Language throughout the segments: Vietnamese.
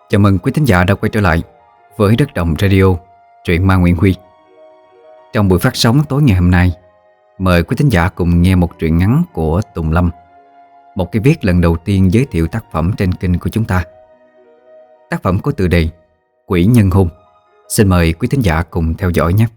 Chào mừng quý thính giả đã quay trở lại với Đất Đồng Radio, truyện ma Nguyễn Huy. Trong buổi phát sóng tối ngày hôm nay, mời quý thính giả cùng nghe một truyện ngắn của Tùng Lâm, một cái viết lần đầu tiên giới thiệu tác phẩm trên kênh của chúng ta. Tác phẩm có tựa đề Quỷ Nhân Hôn. Xin mời quý thính giả cùng theo dõi nhé.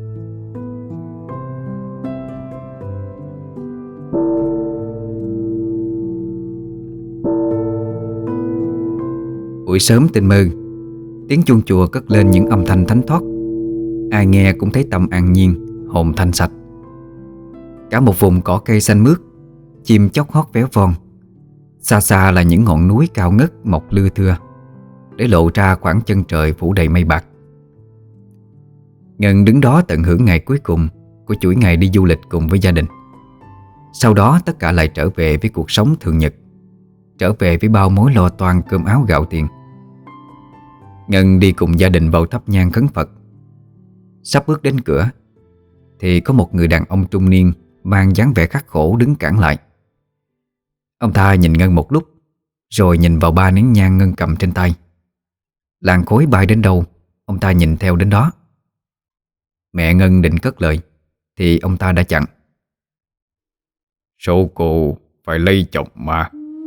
Buổi sớm tinh mơ, tiếng chuông chùa cất lên những âm thanh thánh thoát. Ai nghe cũng thấy tâm an nhiên, hồn thanh sạch. Cả một vùng cỏ cây xanh mướt, chim chóc hót véo von. Xa xa là những ngọn núi cao ngất mọc lưa thưa, để lộ ra khoảng chân trời phủ đầy mây bạc. Ngân đứng đó tận hưởng ngày cuối cùng của chuỗi ngày đi du lịch cùng với gia đình. Sau đó tất cả lại trở về với cuộc sống thường nhật, trở về với bao mối lo toan cơm áo gạo tiền. Ngân đi cùng gia đình vào thắp nhang khấn Phật. Sắp bước đến cửa thì có một người đàn ông trung niên mang dáng vẻ khắc khổ đứng cản lại. Ông ta nhìn Ngân một lúc, rồi nhìn vào 3 nén nhang Ngân cầm trên tay. Làn khói bay đến đâu, ông ta nhìn theo đến đó. Mẹ Ngân định cất lời thì ông ta đã chặn. Số cô phải lấy chồng mà.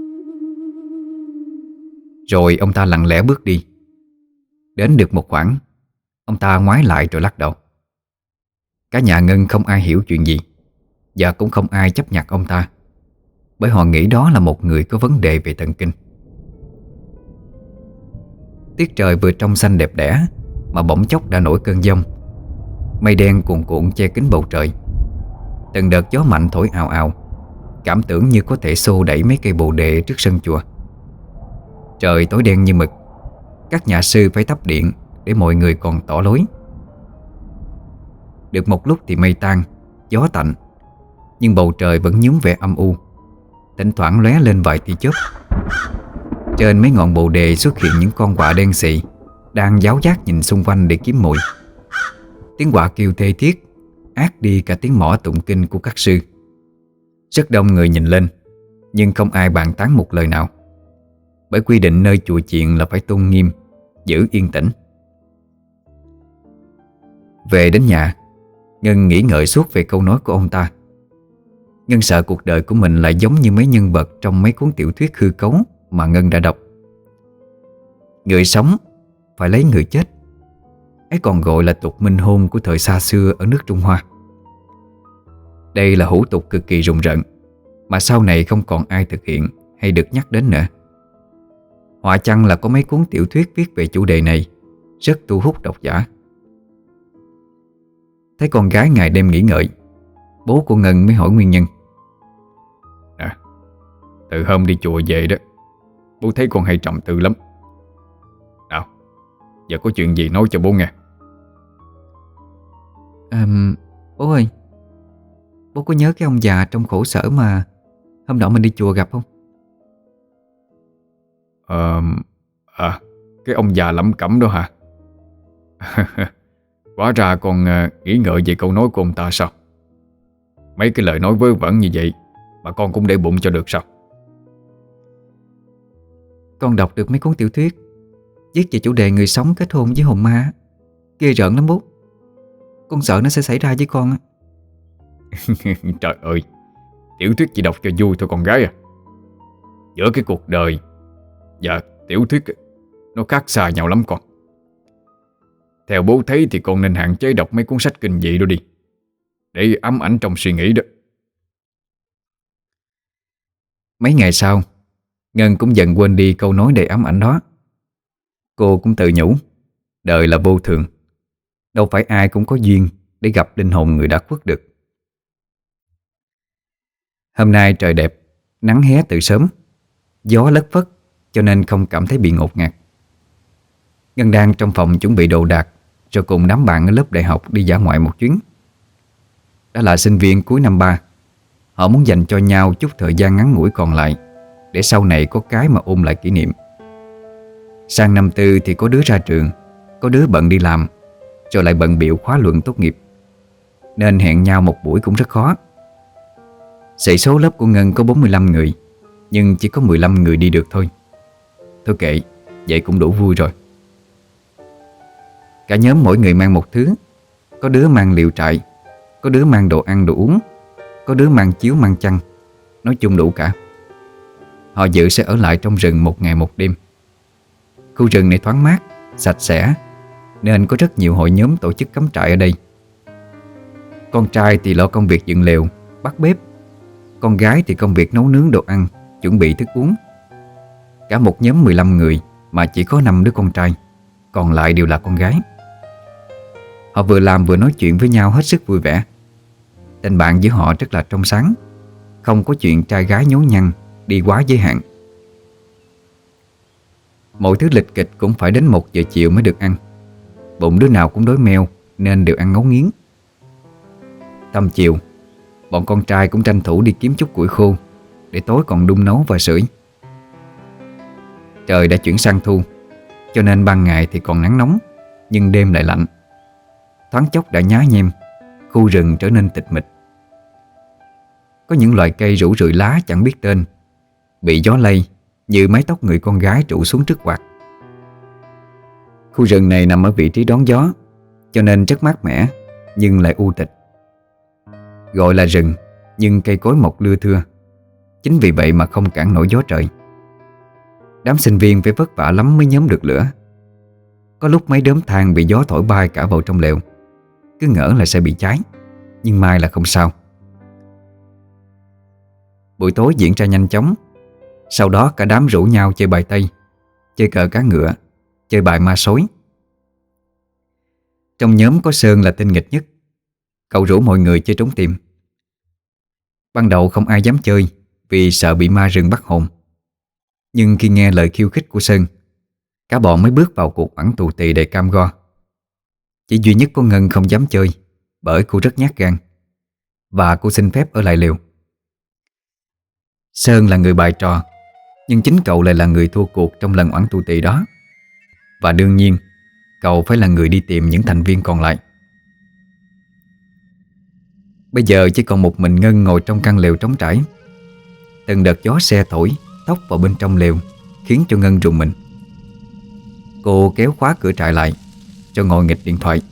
Rồi ông ta lặng lẽ bước đi. Đến được một khoảng, ông ta ngoái lại rồi lắc đầu. Cả nhà Ngân không ai hiểu chuyện gì, và cũng không ai chấp nhận ông ta, bởi họ nghĩ đó là một người có vấn đề về thần kinh. Tiết trời vừa trong xanh đẹp đẽ mà bỗng chốc đã nổi cơn giông. Mây đen cuồn cuộn che kín bầu trời. Từng đợt gió mạnh thổi ào ào, cảm tưởng như có thể xô đẩy mấy cây bồ đề trước sân chùa. Trời tối đen như mực. Các nhà sư phải thắp điện để mọi người còn tỏ lối. Được một lúc thì mây tan, gió tạnh, nhưng bầu trời vẫn nhuốm vẻ âm u. Thỉnh thoảng lóe lên vài tia chớp. Trên mấy ngọn bồ đề xuất hiện những con quạ đen xị, đang giáo giác nhìn xung quanh để kiếm mồi. Tiếng quạ kêu thê thiết át đi cả tiếng mõ tụng kinh của các sư. Rất đông người nhìn lên, nhưng không ai bàn tán một lời nào, bởi quy định nơi chùa chiền là phải tôn nghiêm, giữ yên tĩnh. Về đến nhà, Ngân nghĩ ngợi suốt về câu nói của ông ta. Ngân sợ cuộc đời của mình lại giống như mấy nhân vật trong mấy cuốn tiểu thuyết hư cấu mà Ngân đã đọc. Người sống phải lấy người chết, ấy còn gọi là tục minh hôn của thời xa xưa ở nước Trung Hoa. Đây là hủ tục cực kỳ rùng rợn, mà sau này không còn ai thực hiện hay được nhắc đến nữa. Họa chăng là có mấy cuốn tiểu thuyết viết về chủ đề này rất thu hút độc giả. Thấy con gái ngày đêm nghĩ ngợi, bố của Ngân mới hỏi nguyên nhân. Từ hôm đi chùa về đó, bố thấy con hay trầm tư lắm. Nào, giờ có chuyện gì nói cho bố nghe. Bố ơi, bố có nhớ cái ông già trong khổ sở mà hôm nọ mình đi chùa gặp không? Cái ông già lẩm cẩm đó hả? Hóa ra con nghĩ ngợi về câu nói của ông ta sao? Mấy cái lời nói vớ vẩn như vậy mà con cũng để bụng cho được sao? Con đọc được mấy cuốn tiểu thuyết viết về chủ đề người sống kết hôn với hồn ma. Ghê rợn lắm bố. Con sợ nó sẽ xảy ra với con á. Trời ơi, tiểu thuyết chỉ đọc cho vui thôi con gái à. Giữa cái cuộc đời và tiểu thuyết nó khác xa nhau lắm con. Theo bố thấy thì con nên hạn chế đọc mấy cuốn sách kinh dị đó đi, để ám ảnh trong suy nghĩ đó. Mấy ngày sau, Ngân cũng dần quên đi câu nói đầy ám ảnh đó. Cô cũng tự nhủ, đời là vô thường, đâu phải ai cũng có duyên để gặp linh hồn người đã khuất được. Hôm nay trời đẹp, nắng hé từ sớm, gió lất phất cho nên không cảm thấy bị ngột ngạt. Ngân đang trong phòng chuẩn bị đồ đạc, rồi cùng đám bạn ở lớp đại học đi dã ngoại một chuyến. Đã là sinh viên cuối năm 3, họ muốn dành cho nhau chút thời gian ngắn ngủi còn lại, để sau này có cái mà ôn lại kỷ niệm. Sang năm tư thì có đứa ra trường, có đứa bận đi làm, rồi lại bận bịu khóa luận tốt nghiệp, nên hẹn nhau một buổi cũng rất khó. Sĩ số lớp của Ngân có 45 người, nhưng chỉ có 15 người đi được thôi. Thôi kệ, vậy cũng đủ vui rồi. Cả nhóm mỗi người mang một thứ. Có đứa mang liều trại, có đứa mang đồ ăn đồ uống, có đứa mang chiếu mang chăn. Nói chung đủ cả. Họ dự sẽ ở lại trong rừng 1 ngày 1 đêm. Khu rừng này thoáng mát, sạch sẽ, nên có rất nhiều hội nhóm tổ chức cắm trại ở đây. Con trai thì lo công việc dựng lều, bắt bếp. Con gái thì công việc nấu nướng đồ ăn, chuẩn bị thức uống. Cả một nhóm 15 người mà chỉ có 5 đứa con trai, còn lại đều là con gái. Họ vừa làm vừa nói chuyện với nhau hết sức vui vẻ. Tình bạn giữa họ rất là trong sáng, không có chuyện trai gái nhố nhăng đi quá giới hạn. Mọi thứ lịch kịch cũng phải đến 1 giờ chiều mới được ăn. Bụng đứa nào cũng đói meo nên đều ăn ngấu nghiến. Tầm chiều, bọn con trai cũng tranh thủ đi kiếm chút củi khô để tối còn đun nấu và sưởi. Trời đã chuyển sang thu, cho nên ban ngày thì còn nắng nóng, nhưng đêm lại lạnh. Thoáng chốc đã nhá nhem, khu rừng trở nên tịch mịch. Có những loài cây rủ rượi lá chẳng biết tên, bị gió lay như mái tóc người con gái trụ xuống trước quạt. Khu rừng này nằm ở vị trí đón gió, cho nên rất mát mẻ nhưng lại u tịch. Gọi là rừng, nhưng cây cối mọc lưa thưa. Chính vì vậy mà không cản nổi gió trời. Đám sinh viên phải vất vả lắm mới nhóm được lửa. Có lúc mấy đốm than bị gió thổi bay cả vào trong lều. Cứ ngỡ là sẽ bị cháy, nhưng mai là không sao. Buổi tối diễn ra nhanh chóng. Sau đó cả đám rủ nhau chơi bài tây, chơi cờ cá ngựa, chơi bài ma sói. Trong nhóm có Sơn là tinh nghịch nhất. Cậu rủ mọi người chơi trốn tìm. Ban đầu không ai dám chơi vì sợ bị ma rừng bắt hồn. Nhưng khi nghe lời khiêu khích của Sơn, cả bọn mới bước vào cuộc oẳn tù tì đầy cam go. Chỉ duy nhất có Ngân không dám chơi, bởi cô rất nhát gan, và cô xin phép ở lại liều. Sơn là người bày trò, nhưng chính cậu lại là người thua cuộc trong lần oẳn tù tì đó. Và đương nhiên cậu phải là người đi tìm những thành viên còn lại. Bây giờ chỉ còn một mình Ngân ngồi trong căn lều trống trải. Từng đợt gió se thổi tóc vào bên trong lều, khiến cho Ngân rùng mình. Cô kéo khóa cửa trại lại, cho ngồi nghịch điện thoại.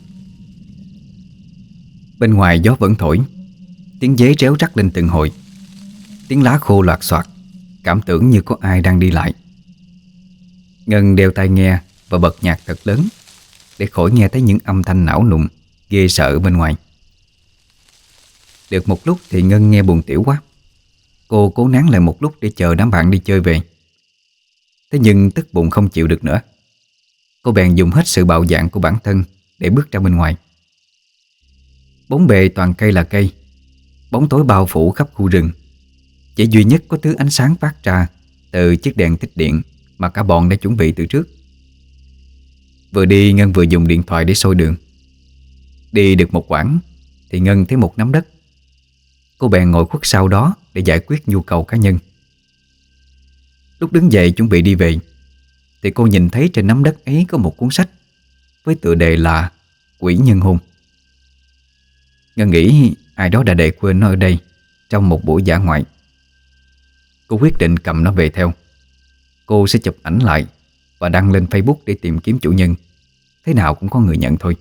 Bên ngoài gió vẫn thổi, tiếng dế réo rắt lên từng hồi. Tiếng lá khô loạt soạt, cảm tưởng như có ai đang đi lại. Ngân đeo tai nghe và bật nhạc thật lớn, để khỏi nghe thấy những âm thanh não nụng ghê sợ bên ngoài. Được một lúc thì Ngân nghe buồn tiểu quá. Cô cố nán lại một lúc để chờ đám bạn đi chơi về. Thế nhưng tức bụng không chịu được nữa. Cô bèn dùng hết sự bạo dạn của bản thân để bước ra bên ngoài. Bốn bề toàn cây là cây, bóng tối bao phủ khắp khu rừng. Chỉ duy nhất có thứ ánh sáng phát ra từ chiếc đèn tích điện mà cả bọn đã chuẩn bị từ trước. Vừa đi Ngân vừa dùng điện thoại để soi đường. Đi được một quãng thì Ngân thấy một nắm đất. Cô bèn ngồi khuất sau đó để giải quyết nhu cầu cá nhân. Lúc đứng dậy chuẩn bị đi về thì cô nhìn thấy trên nắm đất ấy có một cuốn sách với tựa đề là Quỷ Nhân Hôn. Ngân nghĩ ai đó đã để quên nó ở đây trong một buổi dã ngoại. Cô quyết định cầm nó về theo. Cô sẽ chụp ảnh lại và đăng lên Facebook để tìm kiếm chủ nhân. Thế nào cũng có người nhận thôi.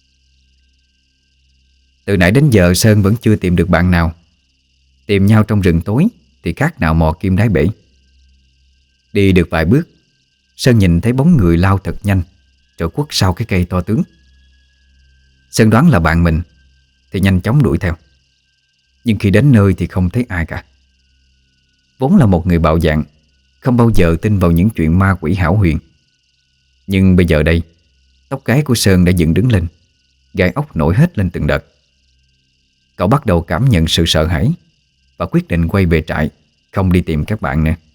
Từ nãy đến giờ Sơn vẫn chưa tìm được bạn nào. Tìm nhau trong rừng tối thì khác nào mò kim đáy bể. Đi được vài bước, Sơn nhìn thấy bóng người lao thật nhanh rồi khuất sau cái cây to tướng. Sơn đoán là bạn mình thì nhanh chóng đuổi theo. Nhưng khi đến nơi thì không thấy ai cả. Vốn là một người bạo dạn, không bao giờ tin vào những chuyện ma quỷ hão huyền. Nhưng bây giờ đây, tóc gáy của Sơn đã dựng đứng lên, gai ốc nổi hết lên từng đợt. Cậu bắt đầu cảm nhận sự sợ hãi và quyết định quay về trại, không đi tìm các bạn nữa.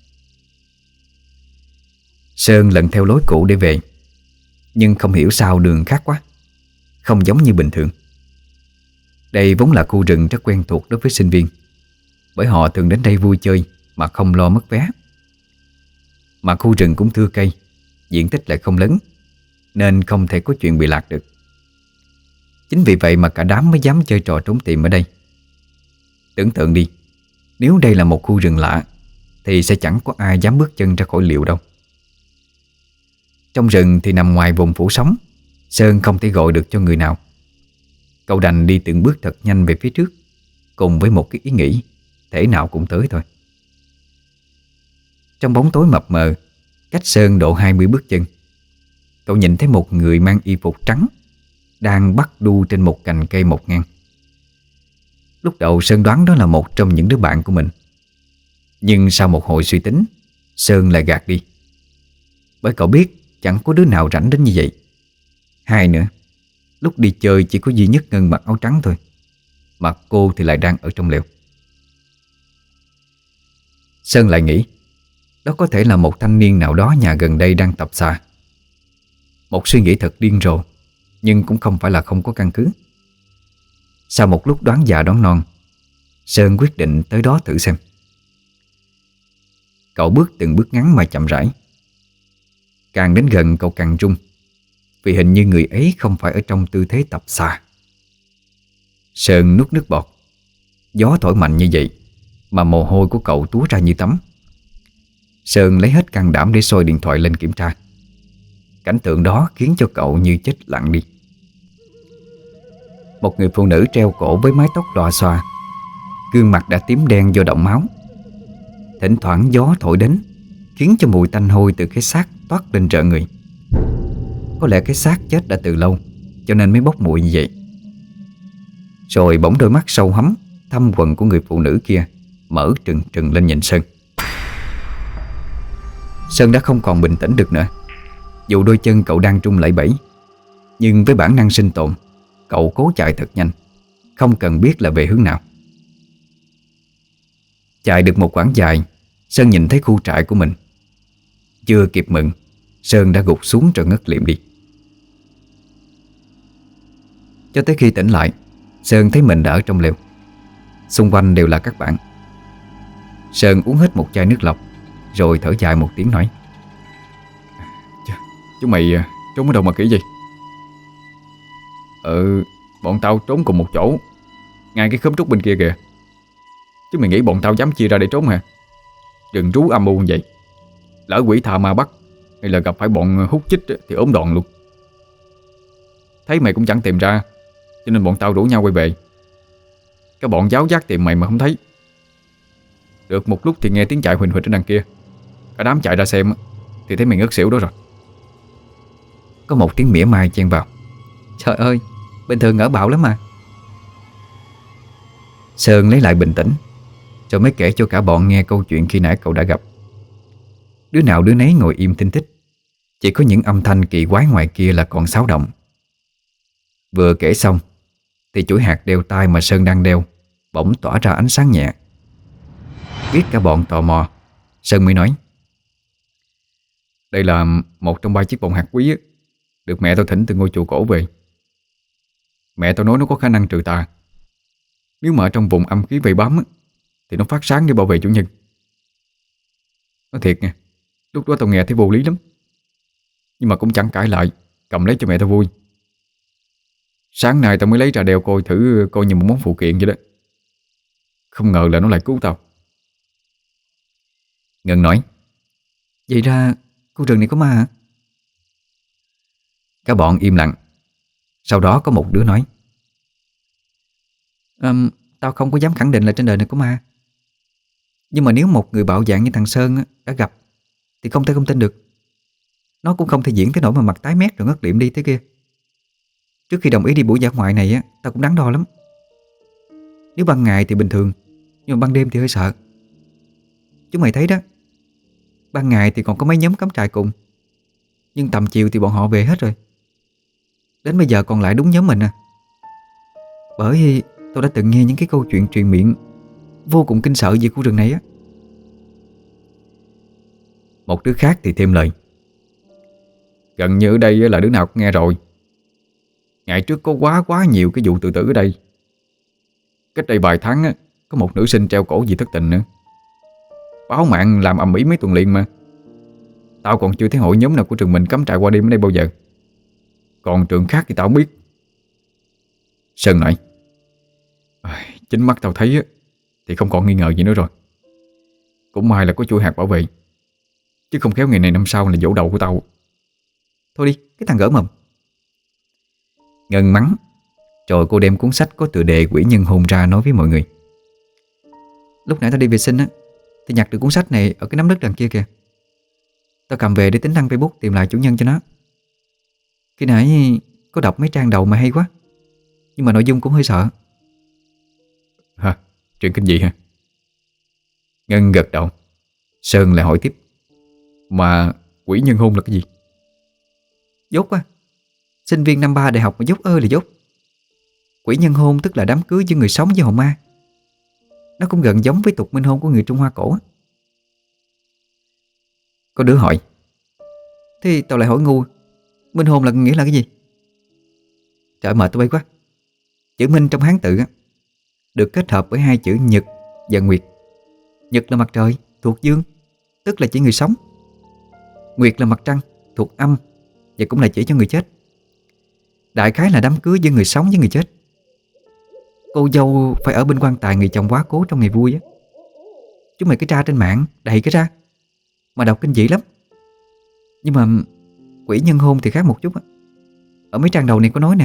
Sơn lần theo lối cũ để về, nhưng không hiểu sao đường khác quá, không giống như bình thường. Đây vốn là khu rừng rất quen thuộc đối với sinh viên, bởi họ thường đến đây vui chơi mà không lo mất vé. Mà khu rừng cũng thưa cây, diện tích lại không lớn, nên không thể có chuyện bị lạc được. Chính vì vậy mà cả đám mới dám chơi trò trốn tìm ở đây. Tưởng tượng đi, nếu đây là một khu rừng lạ thì sẽ chẳng có ai dám bước chân ra khỏi liệu đâu. Trong rừng thì nằm ngoài vùng phủ sóng, Sơn không thể gọi được cho người nào. Cậu đành đi từng bước thật nhanh về phía trước, cùng với một cái ý nghĩ thể nào cũng tới thôi. Trong bóng tối mập mờ, cách Sơn độ 20 bước chân, cậu nhìn thấy một người mang y phục trắng đang bắt đu trên một cành cây mọc ngang. Lúc đầu Sơn đoán đó là một trong những đứa bạn của mình, nhưng sau một hồi suy tính, Sơn lại gạt đi, bởi cậu biết chẳng có đứa nào rảnh đến như vậy. Hai nữa, lúc đi chơi chỉ có duy nhất Ngân mặc áo trắng thôi, mà cô thì lại đang ở trong lều. Sơn lại nghĩ đó có thể là một thanh niên nào đó nhà gần đây đang tập xà. Một suy nghĩ thật điên rồ, nhưng cũng không phải là không có căn cứ. Sau một lúc đoán già đoán non, Sơn quyết định tới đó thử xem. Cậu bước từng bước ngắn mà chậm rãi. Càng đến gần cậu càng run, vì hình như người ấy không phải ở trong tư thế tập xà. Sơn nuốt nước bọt. Gió thổi mạnh như vậy mà mồ hôi của cậu túa ra như tắm. Sơn lấy hết can đảm để soi điện thoại lên kiểm tra. Cảnh tượng đó khiến cho cậu như chết lặng đi. Một người phụ nữ treo cổ với mái tóc lòa xòa, gương mặt đã tím đen do động máu. Thỉnh thoảng gió thổi đến, khiến cho mùi tanh hôi từ cái xác toát lên rợn người. Có lẽ cái xác chết đã từ lâu, cho nên mới bốc mùi như vậy. Rồi bỗng đôi mắt sâu hắm thâm quầng của người phụ nữ kia mở trừng trừng lên nhìn Sơn. Sơn đã không còn bình tĩnh được nữa. Dù đôi chân cậu đang run lẩy bẩy, nhưng với bản năng sinh tồn, cậu cố chạy thật nhanh, không cần biết là về hướng nào. Chạy được một quãng dài, Sơn nhìn thấy khu trại của mình. Chưa kịp mừng, Sơn đã gục xuống rồi ngất liệm đi. Cho tới khi tỉnh lại, Sơn thấy mình đã ở trong lều. Xung quanh đều là các bạn. Sơn uống hết một chai nước lọc, rồi thở dài một tiếng nói: Chúng mày trốn ở đâu mà kỹ gì? Bọn tao trốn cùng một chỗ, ngay cái khóm trúc bên kia kìa. Chứ mày nghĩ bọn tao dám chia ra để trốn hả? Rừng rú âm u như vậy, lỡ quỷ tha ma bắt, hay là gặp phải bọn hút chích thì ốm đòn luôn. Thấy mày cũng chẳng tìm ra, cho nên bọn tao rủ nhau quay về. Các bọn giáo giác tìm mày mà không thấy. Được một lúc thì nghe tiếng chạy huỳnh huỳnh ở đằng kia. Cả đám chạy ra xem thì thấy mày ngất xỉu đó rồi. Có một tiếng mỉa mai chen vào: Trời ơi, bình thường ngỡ bạo lắm mà. Sơn lấy lại bình tĩnh, rồi mới kể cho cả bọn nghe câu chuyện khi nãy cậu đã gặp. Đứa nào đứa nấy ngồi im thinh thích, chỉ có những âm thanh kỳ quái ngoài kia là còn xáo động. Vừa kể xong thì chuỗi hạt đeo tai mà Sơn đang đeo bỗng tỏa ra ánh sáng nhẹ. Biết cả bọn tò mò, Sơn mới nói: Đây là một trong 3 chiếc vòng hạt quý được mẹ tao thỉnh từ ngôi chùa cổ về. Mẹ tao nói nó có khả năng trừ tà. Nếu mà ở trong vùng âm khí vây bám thì nó phát sáng để bảo vệ chủ nhân. Nói thiệt nha, lúc đó tao nghe thấy vô lý lắm, nhưng mà cũng chẳng cãi lại, cầm lấy cho mẹ tao vui. Sáng nay tao mới lấy ra đeo coi thử, coi như một món phụ kiện vậy đó. Không ngờ là nó lại cứu tao. Ngân nói: Vậy ra khu rừng này có ma hả? Cả bọn im lặng. Sau đó có một đứa nói: Tao không có dám khẳng định là trên đời này có ma, nhưng mà nếu một người bạo dạn như thằng Sơn đã gặp thì không thể không tin được. Nó cũng không thể diễn tới nỗi mà mặt tái mét rồi ngất liệm đi thế kia. Trước khi đồng ý đi buổi dã ngoại này tao cũng đắn đo lắm. Nếu ban ngày thì bình thường, nhưng mà ban đêm thì hơi sợ. Chúng mày thấy đó, ban ngày thì còn có mấy nhóm cắm trại cùng, nhưng tầm chiều thì bọn họ về hết rồi. Đến bây giờ còn lại đúng nhóm mình à. Bởi tôi đã từng nghe những cái câu chuyện truyền miệng vô cùng kinh sợ về khu rừng này á. Một đứa khác thì thêm lời: Gần như ở đây là đứa nào cũng nghe rồi. Ngày trước có quá nhiều cái vụ tự tử ở đây. Cách đây vài tháng có một nữ sinh treo cổ vì thất tình nữa. Báo mạng làm ầm ĩ mấy tuần liền mà. Tao còn chưa thấy hội nhóm nào của trường mình cắm trại qua đêm ở đây bao giờ. Còn trường khác thì tao không biết. Sơn nói: Chính mắt tao thấy thì không còn nghi ngờ gì nữa rồi. Cũng may là có chuỗi hạt bảo vệ, chứ không khéo ngày này năm sau là vỗ đầu của tao. Thôi đi, cái thằng gỡ mồm. Ngân mắng, rồi cô đem cuốn sách có tựa đề Quỷ Nhân Hồn ra nói với mọi người. Lúc nãy tao đi vệ sinh á, thì nhặt được cuốn sách này ở cái nắm đất đằng kia kìa. Tao cầm về để tính đăng Facebook tìm lại chủ nhân cho nó. Khi nãy có đọc mấy trang đầu mà hay quá, nhưng mà nội dung cũng hơi sợ. Hả? Chuyện kinh dị hả? Ngân gật đầu. Sơn lại hỏi tiếp. Mà quỷ nhân hôn là cái gì? Dốt quá. Sinh viên năm 3 đại học mà dốt ơi là dốt. Quỷ nhân hôn tức là đám cưới giữa người sống với hồn ma. Nó cũng gần giống với tục minh hôn của người Trung Hoa cổ á. Có đứa hỏi. Thế tao lại hỏi ngu, minh hôn là nghĩa là cái gì? Trời mệt tụi bay quá. Chữ minh trong Hán tự á, được kết hợp với hai chữ nhật và nguyệt. Nhật là mặt trời, thuộc dương, tức là chỉ người sống. Nguyệt là mặt trăng, thuộc âm, và cũng là chỉ cho người chết. Đại khái là đám cưới giữa người sống với người chết. Cô dâu phải ở bên quan tài người chồng quá cố trong ngày vui á. Chúng mày cứ tra trên mạng đầy cái ra, mà đọc kinh dị lắm. Nhưng mà quỷ nhân hôn thì khác một chút á. Ở mấy trang đầu này có nói nè.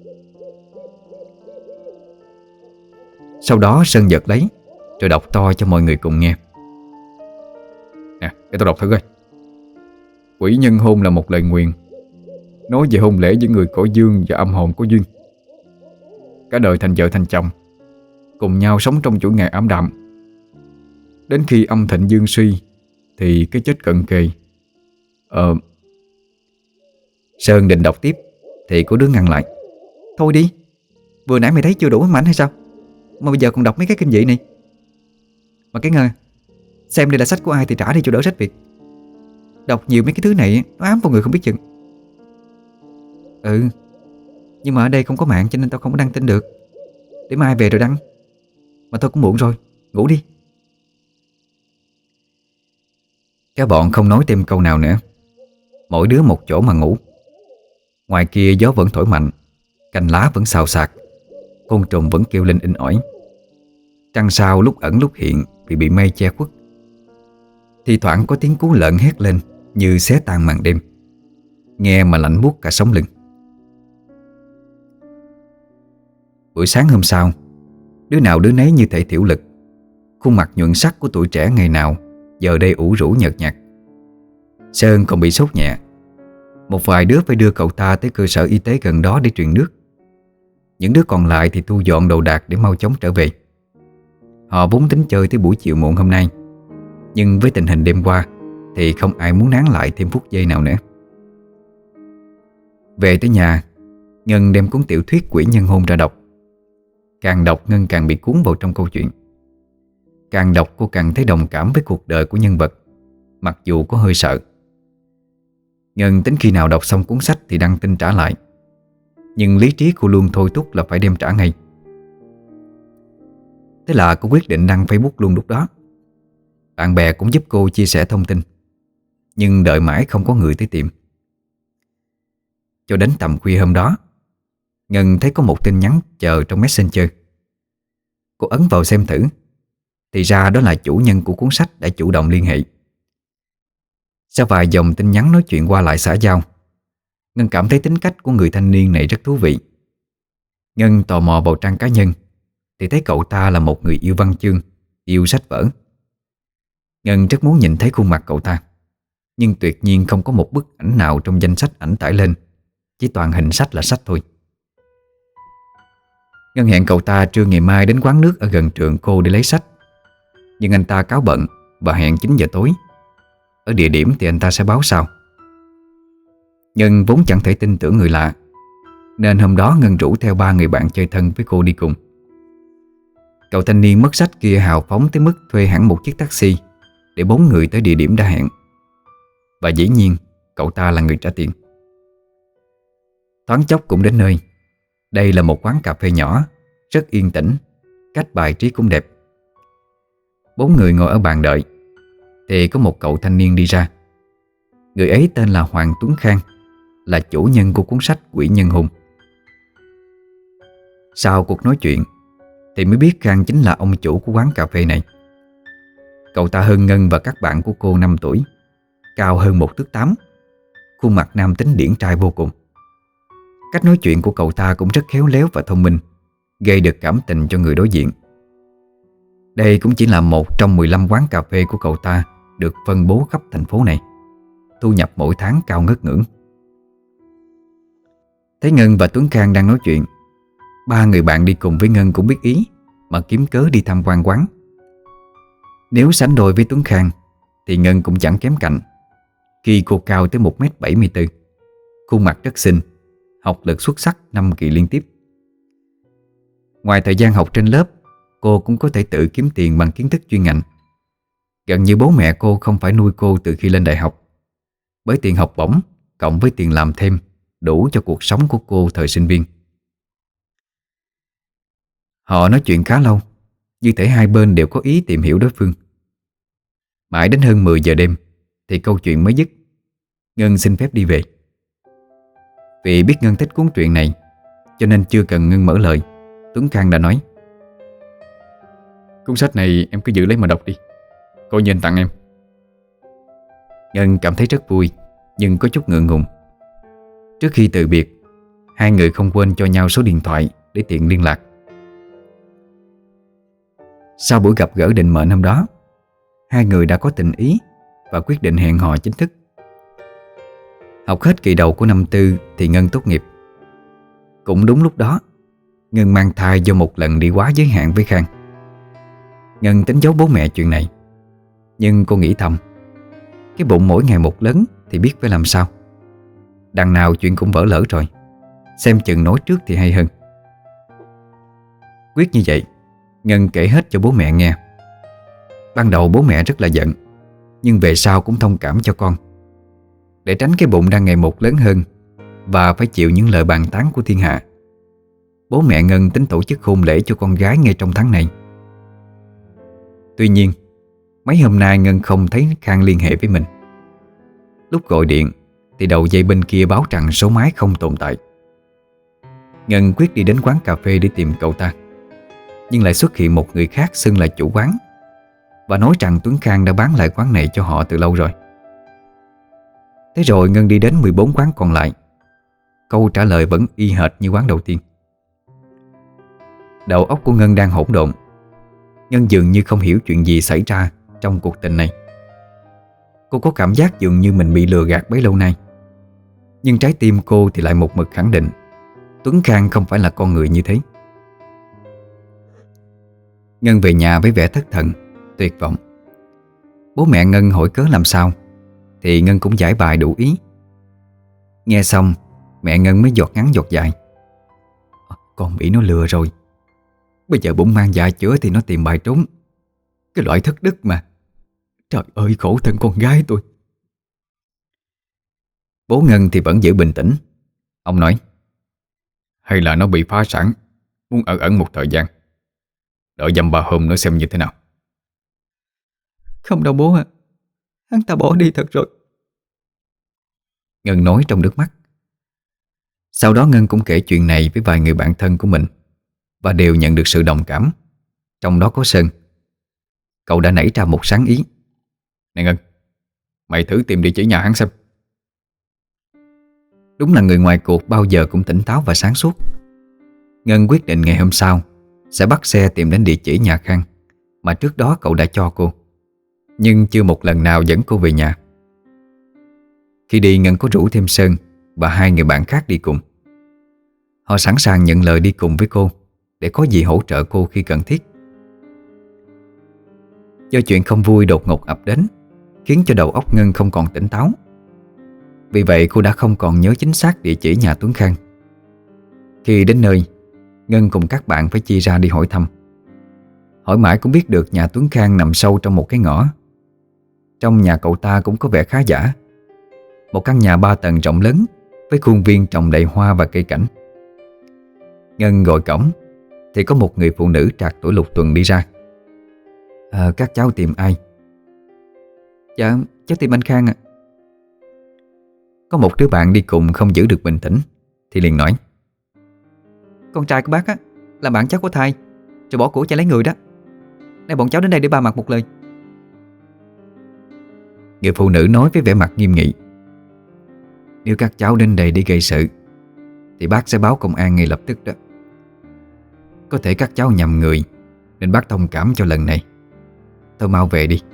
Sau đó Sơn giật lấy, rồi đọc to cho mọi người cùng nghe. Nè, để tao đọc thử coi. Quỷ nhân hôn là một lời nguyền nói về hôn lễ giữa người cõi dương và âm hồn của duyên. Cả đời thành vợ thành chồng, cùng nhau sống trong chuỗi ngày ảm đạm. Đến khi âm thịnh dương suy thì cái chết cận kề. Sơn định đọc tiếp thì có đứa ngăn lại. Thôi đi, vừa nãy mày thấy chưa đủ ám ảnh hay sao, mà bây giờ còn đọc mấy cái kinh dị này. Mà cái ngờ, xem đây là sách của ai thì trả đi cho đỡ sách Việt. Đọc nhiều mấy cái thứ này nó ám vào người không biết chừng. Ừ, nhưng mà ở đây không có mạng cho nên tao không có đăng tin được. Để mai về rồi đăng. Mà thôi cũng muộn rồi, ngủ đi. Các bọn không nói thêm câu nào nữa. Mỗi đứa một chỗ mà ngủ. Ngoài kia gió vẫn thổi mạnh, cành lá vẫn xào xạc, côn trùng vẫn kêu lên inh ỏi. Trăng sao lúc ẩn lúc hiện vì bị mây che khuất. Thi thoảng có tiếng cú lợn hét lên như xé tan màn đêm, nghe mà lạnh buốt cả sống lưng. Buổi sáng hôm sau, đứa nào đứa nấy như thể thiểu lực. Khuôn mặt nhuận sắc của tuổi trẻ ngày nào giờ đây ủ rũ nhợt nhạt. Sơn còn bị sốt nhẹ. Một vài đứa phải đưa cậu ta tới cơ sở y tế gần đó để truyền nước. Những đứa còn lại thì thu dọn đồ đạc để mau chóng trở về. Họ vốn tính chơi tới buổi chiều muộn hôm nay, nhưng với tình hình đêm qua thì không ai muốn nán lại thêm phút giây nào nữa. Về tới nhà, Ngân đem cuốn tiểu thuyết Quỷ Nhân Hôn ra đọc. Càng đọc Ngân càng bị cuốn vào trong câu chuyện. Càng đọc cô càng thấy đồng cảm với cuộc đời của nhân vật, mặc dù có hơi sợ. Ngân tính khi nào đọc xong cuốn sách thì đăng tin trả lại, nhưng lý trí cô luôn thôi thúc là phải đem trả ngay. Thế là cô quyết định đăng Facebook luôn lúc đó. Bạn bè cũng giúp cô chia sẻ thông tin, nhưng đợi mãi không có người tới tìm. Cho đến tầm khuya hôm đó, Ngân thấy có một tin nhắn chờ trong Messenger. Cô ấn vào xem thử, thì ra đó là chủ nhân của cuốn sách đã chủ động liên hệ. Sau vài dòng tin nhắn nói chuyện qua lại xã giao, Ngân cảm thấy tính cách của người thanh niên này rất thú vị. Ngân tò mò vào trang cá nhân thì thấy cậu ta là một người yêu văn chương, yêu sách vở. Ngân rất muốn nhìn thấy khuôn mặt cậu ta, nhưng tuyệt nhiên không có một bức ảnh nào trong danh sách ảnh tải lên, chỉ toàn hình sách là sách thôi. Ngân hẹn cậu ta trưa ngày mai đến quán nước ở gần trường cô để lấy sách, nhưng anh ta cáo bận và hẹn 9 giờ tối. Ở địa điểm thì anh ta sẽ báo sau. Ngân vốn chẳng thể tin tưởng người lạ, nên hôm đó Ngân rủ theo 3 người bạn chơi thân với cô đi cùng. Cậu thanh niên mất sách kia hào phóng tới mức thuê hẳn một chiếc taxi để 4 người tới địa điểm đã hẹn. Và dĩ nhiên cậu ta là người trả tiền. Thoáng chốc cũng đến nơi. Đây là một quán cà phê nhỏ, rất yên tĩnh, cách bài trí cũng đẹp. 4 người ngồi ở bàn đợi thì có một cậu thanh niên đi ra. Người ấy tên là Hoàng Tuấn Khang, là chủ nhân của cuốn sách Quỷ Nhân Hôn. Sau cuộc nói chuyện thì mới biết Khang chính là ông chủ của quán cà phê này. Cậu ta hơn Ngân và các bạn của cô 5 tuổi, cao hơn 1 thước 8, Khuôn mặt nam tính điển trai vô cùng. Cách nói chuyện của cậu ta cũng rất khéo léo và thông minh, gây được cảm tình cho người đối diện. Đây cũng chỉ là một trong 15 quán cà phê của cậu ta được phân bố khắp thành phố này, thu nhập mỗi tháng cao ngất ngưỡng. Thấy Ngân và Tuấn Khang đang nói chuyện, ba người bạn đi cùng với Ngân cũng biết ý mà kiếm cớ đi tham quan quán. Nếu sánh đôi với Tuấn Khang thì Ngân cũng chẳng kém cạnh, khi cô cao tới 1m74, khuôn mặt rất xinh, học lực xuất sắc 5 kỳ liên tiếp. Ngoài thời gian học trên lớp, cô cũng có thể tự kiếm tiền bằng kiến thức chuyên ngành. Gần như bố mẹ cô không phải nuôi cô từ khi lên đại học, bởi tiền học bổng cộng với tiền làm thêm đủ cho cuộc sống của cô thời sinh viên. Họ nói chuyện khá lâu, như thể hai bên đều có ý tìm hiểu đối phương. Mãi đến hơn 10 giờ đêm thì câu chuyện mới dứt. Ngân xin phép đi về. Vì biết Ngân thích cuốn truyện này, cho nên chưa cần Ngân mở lời, Tuấn Khang đã nói: Cuốn sách này em cứ giữ lấy mà đọc đi, coi như anh tặng em. Ngân cảm thấy rất vui, nhưng có chút ngượng ngùng. Trước khi từ biệt, hai người không quên cho nhau số điện thoại để tiện liên lạc. Sau buổi gặp gỡ định mệnh hôm đó, hai người đã có tình ý và quyết định hẹn hò chính thức. Học hết kỳ đầu của năm tư thì Ngân tốt nghiệp. Cũng đúng lúc đó, Ngân mang thai do một lần đi quá giới hạn với Khang. Ngân tính giấu bố mẹ chuyện này, nhưng cô nghĩ thầm, cái bụng mỗi ngày một lớn thì biết phải làm sao. Đằng nào chuyện cũng vỡ lỡ rồi, xem chừng nói trước thì hay hơn. Quyết như vậy, Ngân kể hết cho bố mẹ nghe. Ban đầu bố mẹ rất là giận, nhưng về sau cũng thông cảm cho con. Để tránh cái bụng đang ngày một lớn hơn và phải chịu những lời bàn tán của thiên hạ, bố mẹ Ngân tính tổ chức hôn lễ cho con gái ngay trong tháng này. Tuy nhiên, mấy hôm nay Ngân không thấy Khang liên hệ với mình. Lúc gọi điện thì đầu dây bên kia báo rằng số máy không tồn tại. Ngân quyết đi đến quán cà phê để tìm cậu ta, nhưng lại xuất hiện một người khác xưng là chủ quán và nói rằng Tuấn Khang đã bán lại quán này cho họ từ lâu rồi. Thế rồi Ngân đi đến 14 quán còn lại. Câu trả lời vẫn y hệt như quán đầu tiên. Đầu óc của Ngân đang hỗn độn. Ngân dường như không hiểu chuyện gì xảy ra trong cuộc tình này. Cô có cảm giác dường như mình bị lừa gạt bấy lâu nay, nhưng trái tim cô thì lại một mực khẳng định Tuấn Khang không phải là con người như thế. Ngân về nhà với vẻ thất thần, tuyệt vọng. Bố mẹ Ngân hỏi cớ làm sao thì Ngân cũng giải bài đủ ý. Nghe xong, mẹ Ngân mới giọt ngắn giọt dài: Con bị nó lừa rồi. Bây giờ bụng mang dạ chữa thì nó tìm bài trốn. Cái loại thất đức mà. Trời ơi, khổ thân con gái tôi. Bố Ngân thì vẫn giữ bình tĩnh. Ông nói: Hay là nó bị phá sản, muốn ở ẩn một thời gian, đợi dăm ba hôm nữa xem như thế nào. Không đâu bố ạ, hắn ta bỏ đi thật rồi. Ngân nói trong nước mắt. Sau đó Ngân cũng kể chuyện này với vài người bạn thân của mình, và đều nhận được sự đồng cảm. Trong đó có Sơn. Cậu đã nảy ra một sáng ý: Này Ngân, mày thử tìm địa chỉ nhà hắn xem. Đúng là người ngoài cuộc bao giờ cũng tỉnh táo và sáng suốt. Ngân quyết định ngày hôm sau sẽ bắt xe tìm đến địa chỉ nhà Khang mà trước đó cậu đã cho cô, nhưng chưa một lần nào dẫn cô về nhà. Khi đi, Ngân có rủ thêm Sơn và hai người bạn khác đi cùng. Họ sẵn sàng nhận lời đi cùng với cô để có gì hỗ trợ cô khi cần thiết. Do chuyện không vui đột ngột ập đến khiến cho đầu óc Ngân không còn tỉnh táo. Vì vậy cô đã không còn nhớ chính xác địa chỉ nhà Tuấn Khang. Khi đến nơi, Ngân cùng các bạn phải chia ra đi hỏi thăm. Hỏi mãi cũng biết được nhà Tuấn Khang nằm sâu trong một cái ngõ. Trong nhà cậu ta cũng có vẻ khá giả. Một căn nhà 3 tầng rộng lớn với khuôn viên trồng đầy hoa và cây cảnh. Ngân gọi cổng thì có một người phụ nữ trạc tuổi lục tuần đi ra. Các cháu tìm ai? Dạ, cháu tìm anh Khang ạ. Có một đứa bạn đi cùng không giữ được bình tĩnh thì liền nói: Con trai của bác á, là bạn cháu có thai rồi bỏ của chạy lấy người đó. Nay bọn cháu đến đây để ba mặt một lời. Người phụ nữ nói với vẻ mặt nghiêm nghị: Nếu các cháu đến đây để gây sự thì bác sẽ báo công an ngay lập tức đó. Có thể các cháu nhầm người nên bác thông cảm cho lần này. Thôi mau về đi.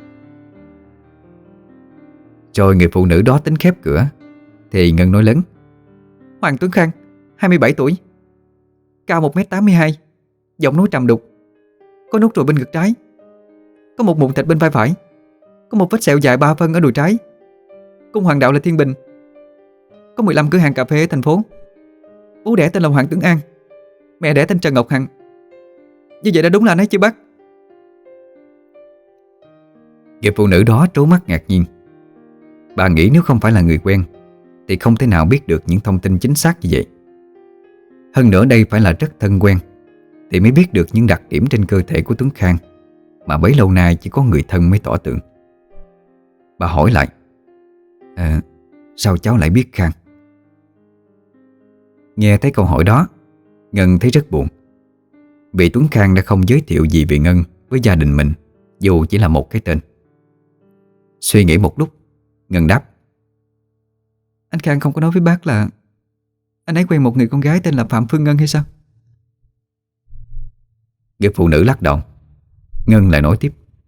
Rồi người phụ nữ đó tính khép cửa thì Ngân nói lớn: Hoàng Tuấn Khang, 27 tuổi, cao 1m82, giọng nói trầm đục, có nốt ruồi bên ngực trái, có một mụn thịt bên vai phải, có một vết sẹo dài 3 phân ở đùi trái. Cung hoàng đạo là Thiên Bình, có 15 cửa hàng cà phê ở thành phố. Bố đẻ tên là Hoàng Tuấn An, mẹ đẻ tên Trần Ngọc Hằng. Như vậy đã đúng là anh ấy chứ bác? Người phụ nữ đó trố mắt ngạc nhiên. Bà nghĩ nếu không phải là người quen thì không thể nào biết được những thông tin chính xác như vậy. Hơn nữa đây phải là rất thân quen thì mới biết được những đặc điểm trên cơ thể của Tuấn Khang mà bấy lâu nay chỉ có người thân mới tỏ tượng. Bà hỏi lại: sao cháu lại biết Khang? Nghe thấy câu hỏi đó, Ngân thấy rất buồn, vì Tuấn Khang đã không giới thiệu gì về Ngân với gia đình mình, dù chỉ là một cái tên. Suy nghĩ một lúc, Ngân đáp: Anh Khang không có nói với bác là anh ấy quen một người con gái tên là Phạm Phương Ngân hay sao? Người phụ nữ lắc đầu. Ngân lại nói tiếp: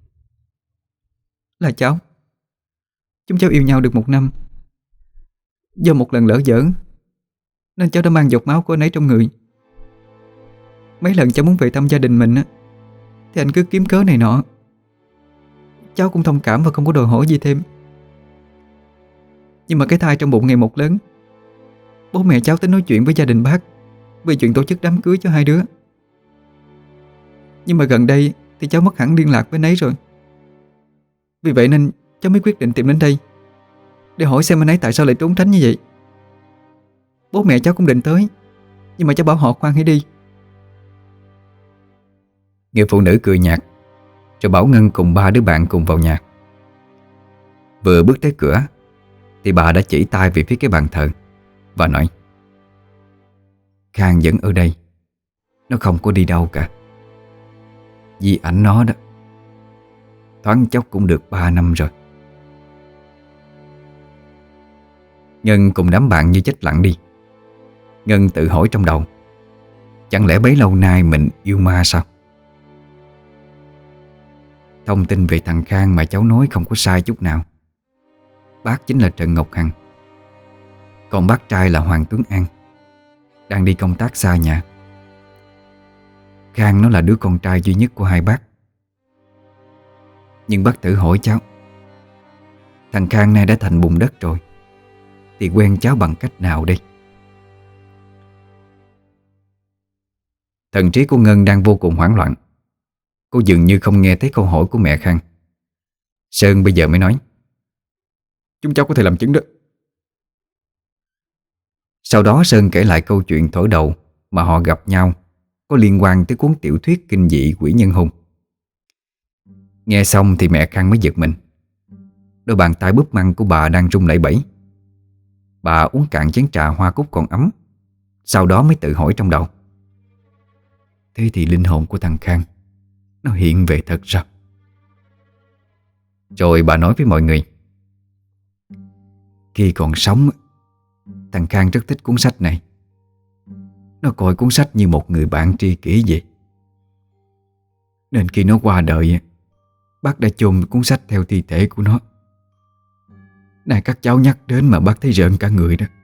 Là cháu. Chúng cháu yêu nhau được 1 năm. Do một lần lỡ dở nên cháu đã mang giọt máu của anh ấy trong người. Mấy lần cháu muốn về thăm gia đình mình á, thì anh cứ kiếm cớ này nọ. Cháu cũng thông cảm và không có đòi hỏi gì thêm. Nhưng mà cái thai trong bụng ngày một lớn, bố mẹ cháu tính nói chuyện với gia đình bác về chuyện tổ chức đám cưới cho hai đứa. Nhưng mà gần đây thì cháu mất hẳn liên lạc với anh ấy rồi. Vì vậy nên cháu mới quyết định tìm đến đây để hỏi xem anh ấy tại sao lại trốn tránh như vậy. Bố mẹ cháu cũng định tới, nhưng mà cháu bảo họ khoan hãy đi. Người phụ nữ cười nhạt rồi bảo Ngân cùng 3 đứa bạn cùng vào nhà. Vừa bước tới cửa thì bà đã chỉ tay về phía cái bàn thờ và nói: Khang vẫn ở đây, nó không có đi đâu cả. Vì ảnh nó đó, thoáng chốc cũng được 3 năm rồi. Ngân cùng đám bạn như chết lặng đi. Ngân tự hỏi trong đầu: chẳng lẽ bấy lâu nay mình yêu ma sao? Thông tin về thằng Khang mà cháu nói không có sai chút nào. Bác chính là Trần Ngọc Hằng, còn bác trai là Hoàng Tuấn An, đang đi công tác xa nhà. Khang nó là đứa con trai duy nhất của hai bác. Nhưng bác tự hỏi cháu, thằng Khang nay đã thành bùn đất rồi thì quen cháu bằng cách nào đây? Thần trí của Ngân đang vô cùng hoảng loạn. Cô dường như không nghe thấy câu hỏi của mẹ Khang. Sơn bây giờ mới nói: Chúng cháu có thể làm chứng đó. Sau đó Sơn kể lại câu chuyện thổi đầu mà họ gặp nhau có liên quan tới cuốn tiểu thuyết kinh dị Quỷ Nhân Hung. Nghe xong thì mẹ Khang mới giật mình. Đôi bàn tay búp măng của bà đang run lẩy bẩy. Bà uống cạn chén trà hoa cúc còn ấm, sau đó mới tự hỏi trong đầu: thế thì linh hồn của thằng Khang nó hiện về thật sao? Rồi bà nói với mọi người: khi còn sống, thằng Khang rất thích cuốn sách này. Nó coi cuốn sách như một người bạn tri kỷ vậy. Nên khi nó qua đời, bác đã chôn cuốn sách theo thi thể của nó. Này các cháu nhắc đến mà bác thấy rợn cả người đó.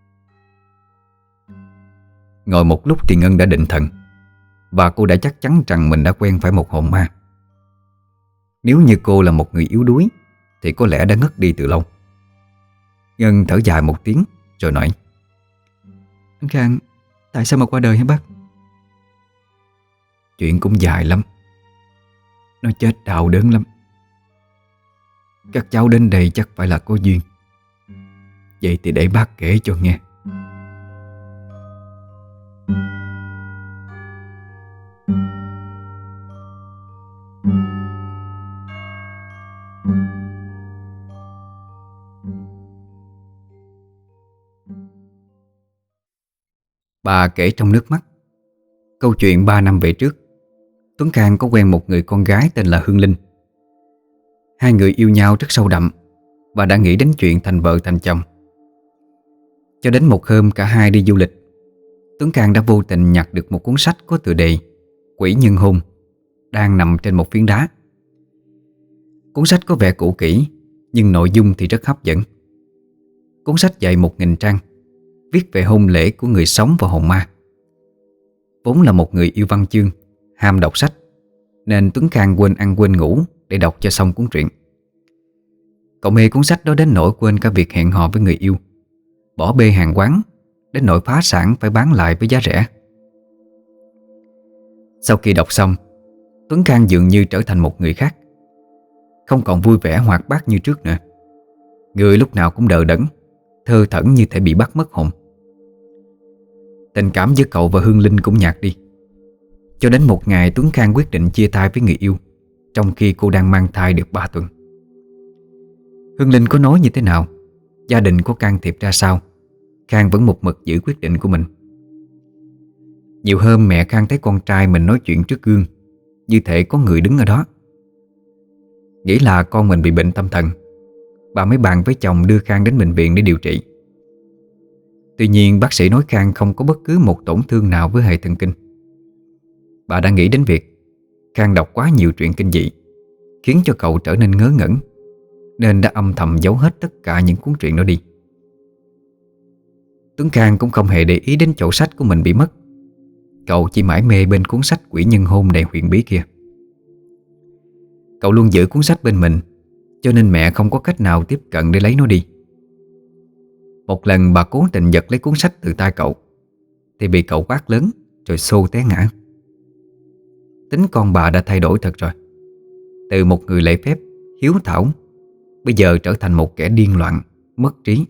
Ngồi một lúc thì Ngân đã định thần, và cô đã chắc chắn rằng mình đã quen phải một hồn ma. Nếu như cô là một người yếu đuối thì có lẽ đã ngất đi từ lâu. Ngân thở dài một tiếng rồi nói: Anh Khang tại sao mà qua đời hả bác? Chuyện cũng dài lắm. Nó chết đau đớn lắm. Các cháu đến đây chắc phải là có duyên. Vậy thì để bác kể cho nghe. Bà kể trong nước mắt câu chuyện 3 năm về trước. Tuấn Khang có quen một người con gái tên là Hương Linh. Hai người yêu nhau rất sâu đậm và đã nghĩ đến chuyện thành vợ thành chồng. Cho đến một hôm cả hai đi du lịch, Tuấn Khang đã vô tình nhặt được một cuốn sách có tựa đề Quỷ Nhân Hôn đang nằm trên một phiến đá. Cuốn sách có vẻ cũ kỹ, nhưng nội dung thì rất hấp dẫn. Cuốn sách dày 1000 trang, viết về hôn lễ của người sống và hồn ma. Vốn là một người yêu văn chương, ham đọc sách, nên Tuấn Khang quên ăn quên ngủ để đọc cho xong cuốn truyện. Cậu mê cuốn sách đó đến nỗi quên cả việc hẹn hò với người yêu, bỏ bê hàng quán, đến nỗi phá sản phải bán lại với giá rẻ. Sau khi đọc xong, Tuấn Khang dường như trở thành một người khác, không còn vui vẻ hoạt bát như trước nữa. Người lúc nào cũng đờ đẫn, thơ thẩn như thể bị bắt mất hồn. Tình cảm giữa cậu và Hương Linh cũng nhạt đi. Cho đến một ngày Tuấn Khang quyết định chia tay với người yêu, trong khi cô đang mang thai được 3 tuần. Hương Linh có nói như thế nào, gia đình có can thiệp ra sao, Khang vẫn một mực giữ quyết định của mình. Nhiều hôm mẹ Khang thấy con trai mình nói chuyện trước gương, như thể có người đứng ở đó. Nghĩ là con mình bị bệnh tâm thần, bà mới bàn với chồng đưa Khang đến bệnh viện để điều trị. Tuy nhiên bác sĩ nói Khang không có bất cứ một tổn thương nào với hệ thần kinh. Bà đã nghĩ đến việc Khang đọc quá nhiều truyện kinh dị, khiến cho cậu trở nên ngớ ngẩn, nên đã âm thầm giấu hết tất cả những cuốn truyện đó đi. Tuấn Khang cũng không hề để ý đến chỗ sách của mình bị mất. Cậu chỉ mải mê bên cuốn sách Quỷ Nhân Hôn đầy huyền bí kia. Cậu luôn giữ cuốn sách bên mình, cho nên mẹ không có cách nào tiếp cận để lấy nó đi. Một lần bà cố tình giật lấy cuốn sách từ tay cậu, thì bị cậu quát lớn rồi xô té ngã. Tính con bà đã thay đổi thật rồi. Từ một người lễ phép, hiếu thảo, bây giờ trở thành một kẻ điên loạn, mất trí.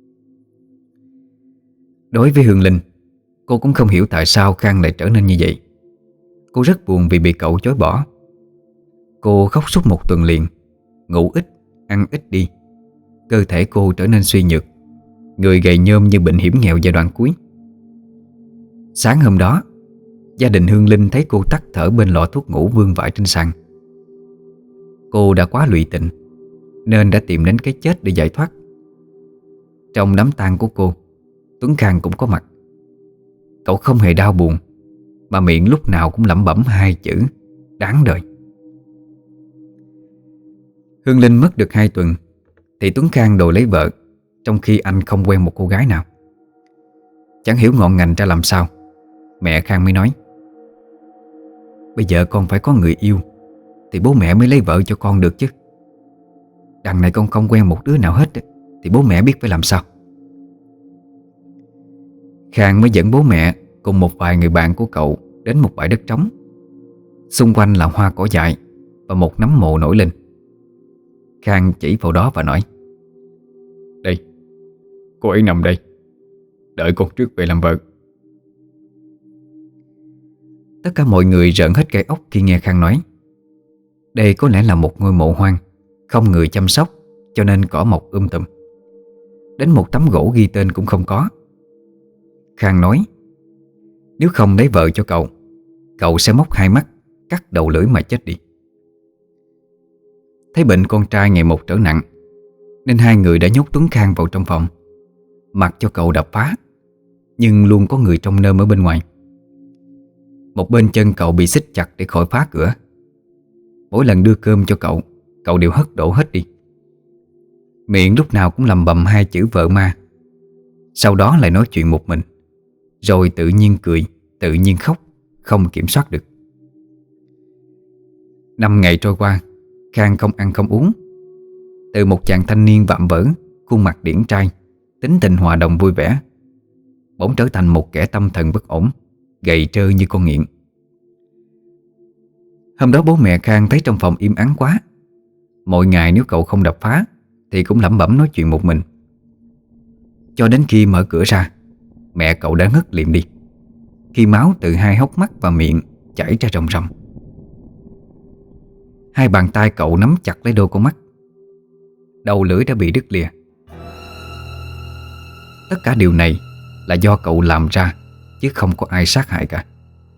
Đối với Hương Linh, cô cũng không hiểu tại sao Khang lại trở nên như vậy. Cô rất buồn vì bị cậu chối bỏ. Cô khóc suốt 1 tuần liền, ngủ ít, ăn ít đi. Cơ thể cô trở nên suy nhược, người gầy nhom như bệnh hiểm nghèo giai đoạn cuối. Sáng hôm đó, gia đình Hương Linh thấy cô tắt thở bên lọ thuốc ngủ vương vãi trên sàn. Cô đã quá lụy tình, nên đã tìm đến cái chết để giải thoát. Trong đám tang của cô, Tuấn Khang cũng có mặt. Cậu không hề đau buồn, mà miệng lúc nào cũng lẩm bẩm 2 chữ đáng đời. Hương Linh mất được 2 tuần thì Tuấn Khang đòi lấy vợ, trong khi anh không quen một cô gái nào. Chẳng hiểu ngọn ngành ra làm sao, mẹ Khang mới nói: bây giờ con phải có người yêu thì bố mẹ mới lấy vợ cho con được chứ. Đằng này con không quen một đứa nào hết thì bố mẹ biết phải làm sao. Khang mới dẫn bố mẹ cùng một vài người bạn của cậu đến một bãi đất trống. Xung quanh là hoa cỏ dại và một nấm mộ nổi lên. Khang chỉ vào đó và nói: đây, cô ấy nằm đây, đợi con trước về làm vợ. Tất cả mọi người rợn hết gai ốc khi nghe Khang nói. Đây có lẽ là một ngôi mộ hoang, không người chăm sóc, cho nên cỏ mọc tùm. Đến một tấm gỗ ghi tên cũng không có. Khang nói: nếu không lấy vợ cho cậu, cậu sẽ móc 2 mắt, cắt đầu lưỡi mà chết đi. Thấy bệnh con trai ngày một trở nặng, nên hai người đã nhốt Tuấn Khang vào trong phòng, mặc cho cậu đập phá, nhưng luôn có người trông nom ở bên ngoài. Một bên chân cậu bị xích chặt để khỏi phá cửa. Mỗi lần đưa cơm cho cậu, cậu đều hất đổ hết đi. Miệng lúc nào cũng lầm bầm 2 chữ vợ ma. Sau đó lại nói chuyện một mình, rồi tự nhiên cười, tự nhiên khóc, không kiểm soát được. 5 ngày trôi qua, Khang không ăn không uống. Từ một chàng thanh niên vạm vỡ, khuôn mặt điển trai, tính tình hòa đồng vui vẻ, bỗng trở thành một kẻ tâm thần bất ổn, gầy trơ như con nghiện. Hôm đó bố mẹ Khang thấy trong phòng im ắng quá. Mỗi ngày nếu cậu không đập phá thì cũng lẩm bẩm nói chuyện một mình. Cho đến khi mở cửa ra, mẹ cậu đã ngất liệm đi, khi máu từ 2 hốc mắt và miệng chảy ra ròng ròng. 2 bàn tay cậu nắm chặt lấy đôi con mắt. Đầu lưỡi đã bị đứt lìa. Tất cả điều này là do cậu làm ra, chứ không có ai sát hại cả.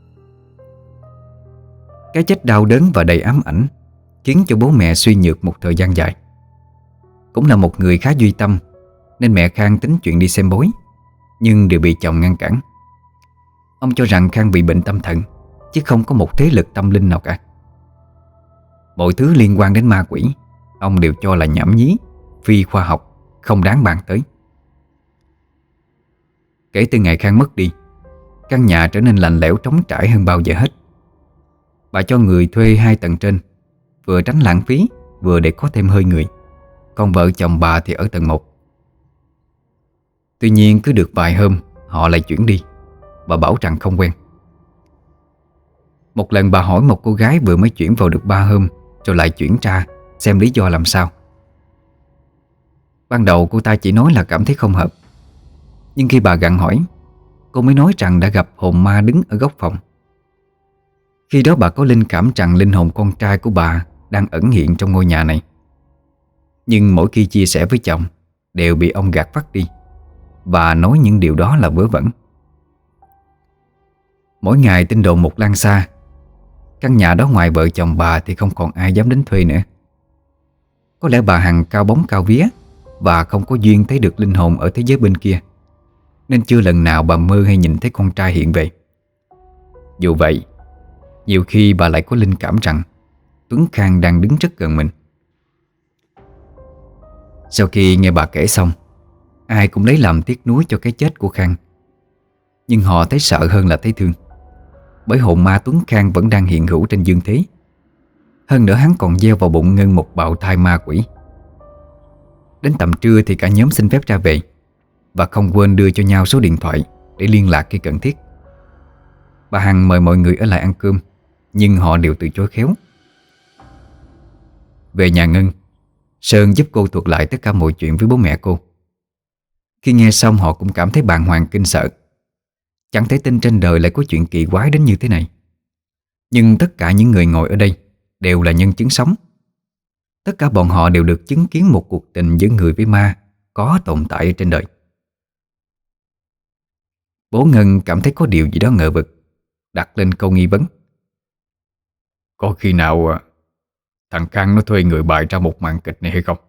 Cái chết đau đớn và đầy ám ảnh khiến cho bố mẹ suy nhược một thời gian dài. Cũng là một người khá duy tâm, nên mẹ Khang tính chuyện đi xem bói, nhưng đều bị chồng ngăn cản. Ông cho rằng Khang bị bệnh tâm thần, chứ không có một thế lực tâm linh nào cả. Mọi thứ liên quan đến ma quỷ ông đều cho là nhảm nhí, phi khoa học, không đáng bàn tới. Kể từ ngày Khang mất đi, căn nhà trở nên lạnh lẽo trống trải hơn bao giờ hết. Bà cho người thuê 2 tầng trên, vừa tránh lãng phí, vừa để có thêm hơi người. Còn vợ chồng bà thì ở tầng 1. Tuy nhiên cứ được vài hôm họ lại chuyển đi. Bà bảo rằng không quen. Một lần bà hỏi một cô gái vừa mới chuyển vào được 3 hôm rồi lại chuyển ra, xem lý do làm sao. Ban đầu cô ta chỉ nói là cảm thấy không hợp. Nhưng khi bà gặng hỏi, cô mới nói rằng đã gặp hồn ma đứng ở góc phòng. Khi đó bà có linh cảm rằng linh hồn con trai của bà đang ẩn hiện trong ngôi nhà này. Nhưng mỗi khi chia sẻ với chồng đều bị ông gạt phắt đi, và nói những điều đó là vớ vẩn. Mỗi ngày tin đồn một lan xa. Căn nhà đó ngoài vợ chồng bà thì không còn ai dám đến thuê nữa. Có lẽ bà Hằng cao bóng cao vía và không có duyên thấy được linh hồn ở thế giới bên kia, nên chưa lần nào bà mơ hay nhìn thấy con trai hiện về. Dù vậy, nhiều khi bà lại có linh cảm rằng Tuấn Khang đang đứng rất gần mình. Sau khi nghe bà kể xong, ai cũng lấy làm tiếc nuối cho cái chết của Khang. Nhưng họ thấy sợ hơn là thấy thương, bởi hồn ma Tuấn Khang vẫn đang hiện hữu trên dương thế. Hơn nữa hắn còn gieo vào bụng Ngân một bào thai ma quỷ. Đến tầm trưa thì cả nhóm xin phép ra về, và không quên đưa cho nhau số điện thoại để liên lạc khi cần thiết. Bà Hằng mời mọi người ở lại ăn cơm, nhưng họ đều từ chối khéo. Về nhà Ngân, Sơn giúp cô thuật lại tất cả mọi chuyện với bố mẹ cô. Khi nghe xong họ cũng cảm thấy bàng hoàng kinh sợ. Chẳng thể tin trên đời lại có chuyện kỳ quái đến như thế này. Nhưng tất cả những người ngồi ở đây đều là nhân chứng sống. Tất cả bọn họ đều được chứng kiến một cuộc tình giữa người với ma có tồn tại ở trên đời. Bố Ngân cảm thấy có điều gì đó ngờ vực, đặt lên câu nghi vấn. Có khi nào thằng Khang nó thuê người bày ra một màn kịch này hay không?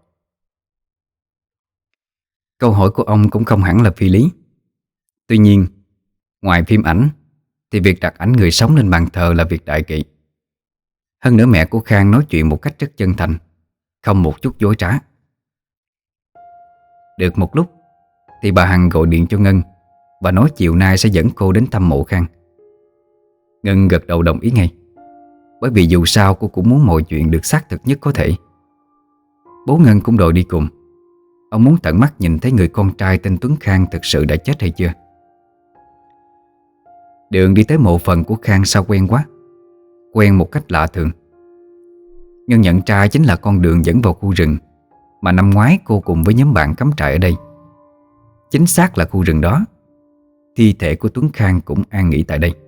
Câu hỏi của ông cũng không hẳn là phi lý. Tuy nhiên, ngoài phim ảnh thì việc đặt ảnh người sống lên bàn thờ là việc đại kỵ. Hơn nữa mẹ của Khang nói chuyện một cách rất chân thành, không một chút dối trá. Được một lúc thì bà Hằng gọi điện cho Ngân và nói chiều nay sẽ dẫn cô đến thăm mộ Khang. Ngân gật đầu đồng ý ngay, bởi vì dù sao cô cũng muốn mọi chuyện được xác thực nhất có thể. Bố Ngân cũng đòi đi cùng. Ông muốn tận mắt nhìn thấy người con trai tên Tuấn Khang thực sự đã chết hay chưa. Đường đi tới mộ phần của Khang sao quen quá, quen một cách lạ thường. Ngân nhận ra chính là con đường dẫn vào khu rừng mà năm ngoái cô cùng với nhóm bạn cắm trại ở đây. Chính xác là khu rừng đó. Thi thể của Tuấn Khang cũng an nghỉ tại đây.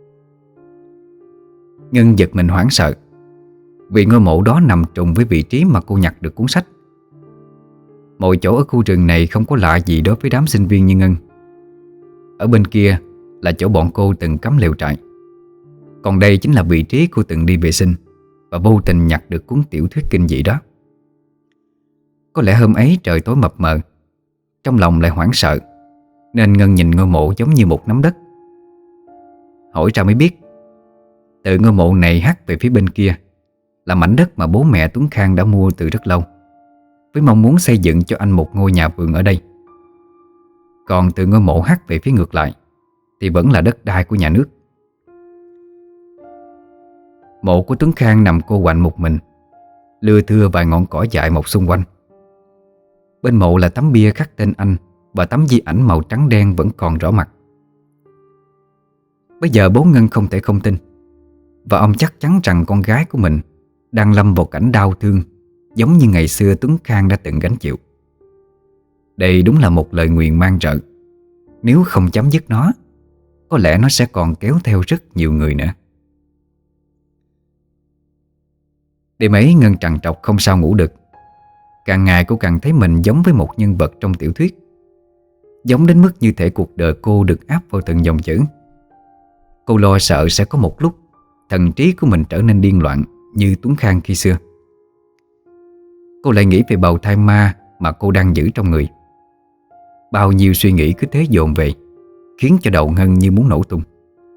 Ngân giật mình hoảng sợ, vì ngôi mộ đó nằm trùng với vị trí mà cô nhặt được cuốn sách. Mọi chỗ ở khu rừng này không có lạ gì đối với đám sinh viên như Ngân. Ở bên kia là chỗ bọn cô từng cắm lều trại, còn đây chính là vị trí cô từng đi vệ sinh và vô tình nhặt được cuốn tiểu thuyết kinh dị đó. Có lẽ hôm ấy trời tối mập mờ, trong lòng lại hoảng sợ, nên Ngân nhìn ngôi mộ giống như một nắm đất. Hỏi ra mới biết, từ ngôi mộ này hắt về phía bên kia là mảnh đất mà bố mẹ Tuấn Khang đã mua từ rất lâu, với mong muốn xây dựng cho anh một ngôi nhà vườn ở đây. Còn từ ngôi mộ hắt về phía ngược lại thì vẫn là đất đai của nhà nước. Mộ của Tuấn Khang nằm cô quạnh một mình, lưa thưa vài ngọn cỏ dại mọc xung quanh. Bên mộ là tấm bia khắc tên anh và tấm di ảnh màu trắng đen vẫn còn rõ mặt. Bây giờ bố Ngân không thể không tin, và ông chắc chắn rằng con gái của mình đang lâm vào cảnh đau thương giống như ngày xưa Tuấn Khang đã từng gánh chịu. Đây đúng là một lời nguyền man rợ. Nếu không chấm dứt nó, có lẽ nó sẽ còn kéo theo rất nhiều người nữa. Đêm ấy Ngân trằn trọc không sao ngủ được. Càng ngày cô càng thấy mình giống với một nhân vật trong tiểu thuyết, giống đến mức như thể cuộc đời cô được áp vào từng dòng chữ. Cô lo sợ sẽ có một lúc thần trí của mình trở nên điên loạn như Tuấn Khang khi xưa. Cô lại nghĩ về bào thai ma mà cô đang giữ trong người. Bao nhiêu suy nghĩ cứ thế dồn về, khiến cho đầu Ngân như muốn nổ tung.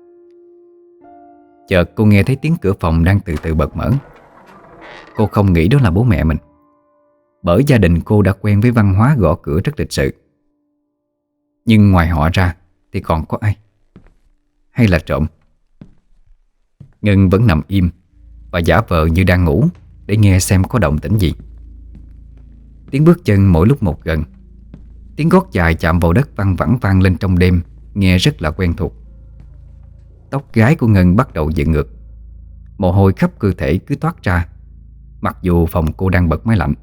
Chợt cô nghe thấy tiếng cửa phòng đang từ từ bật mở. Cô không nghĩ đó là bố mẹ mình, bởi gia đình cô đã quen với văn hóa gõ cửa rất lịch sự. Nhưng ngoài họ ra thì còn có ai? Hay là trộm? Ngân vẫn nằm im và giả vờ như đang ngủ để nghe xem có động tĩnh gì. Tiếng bước chân mỗi lúc một gần, tiếng gót dài chạm vào đất văng vẳng vang lên trong đêm, nghe rất là quen thuộc. Tóc gái của Ngân bắt đầu dựng ngược, mồ hôi khắp cơ thể cứ toát ra, mặc dù phòng cô đang bật máy lạnh.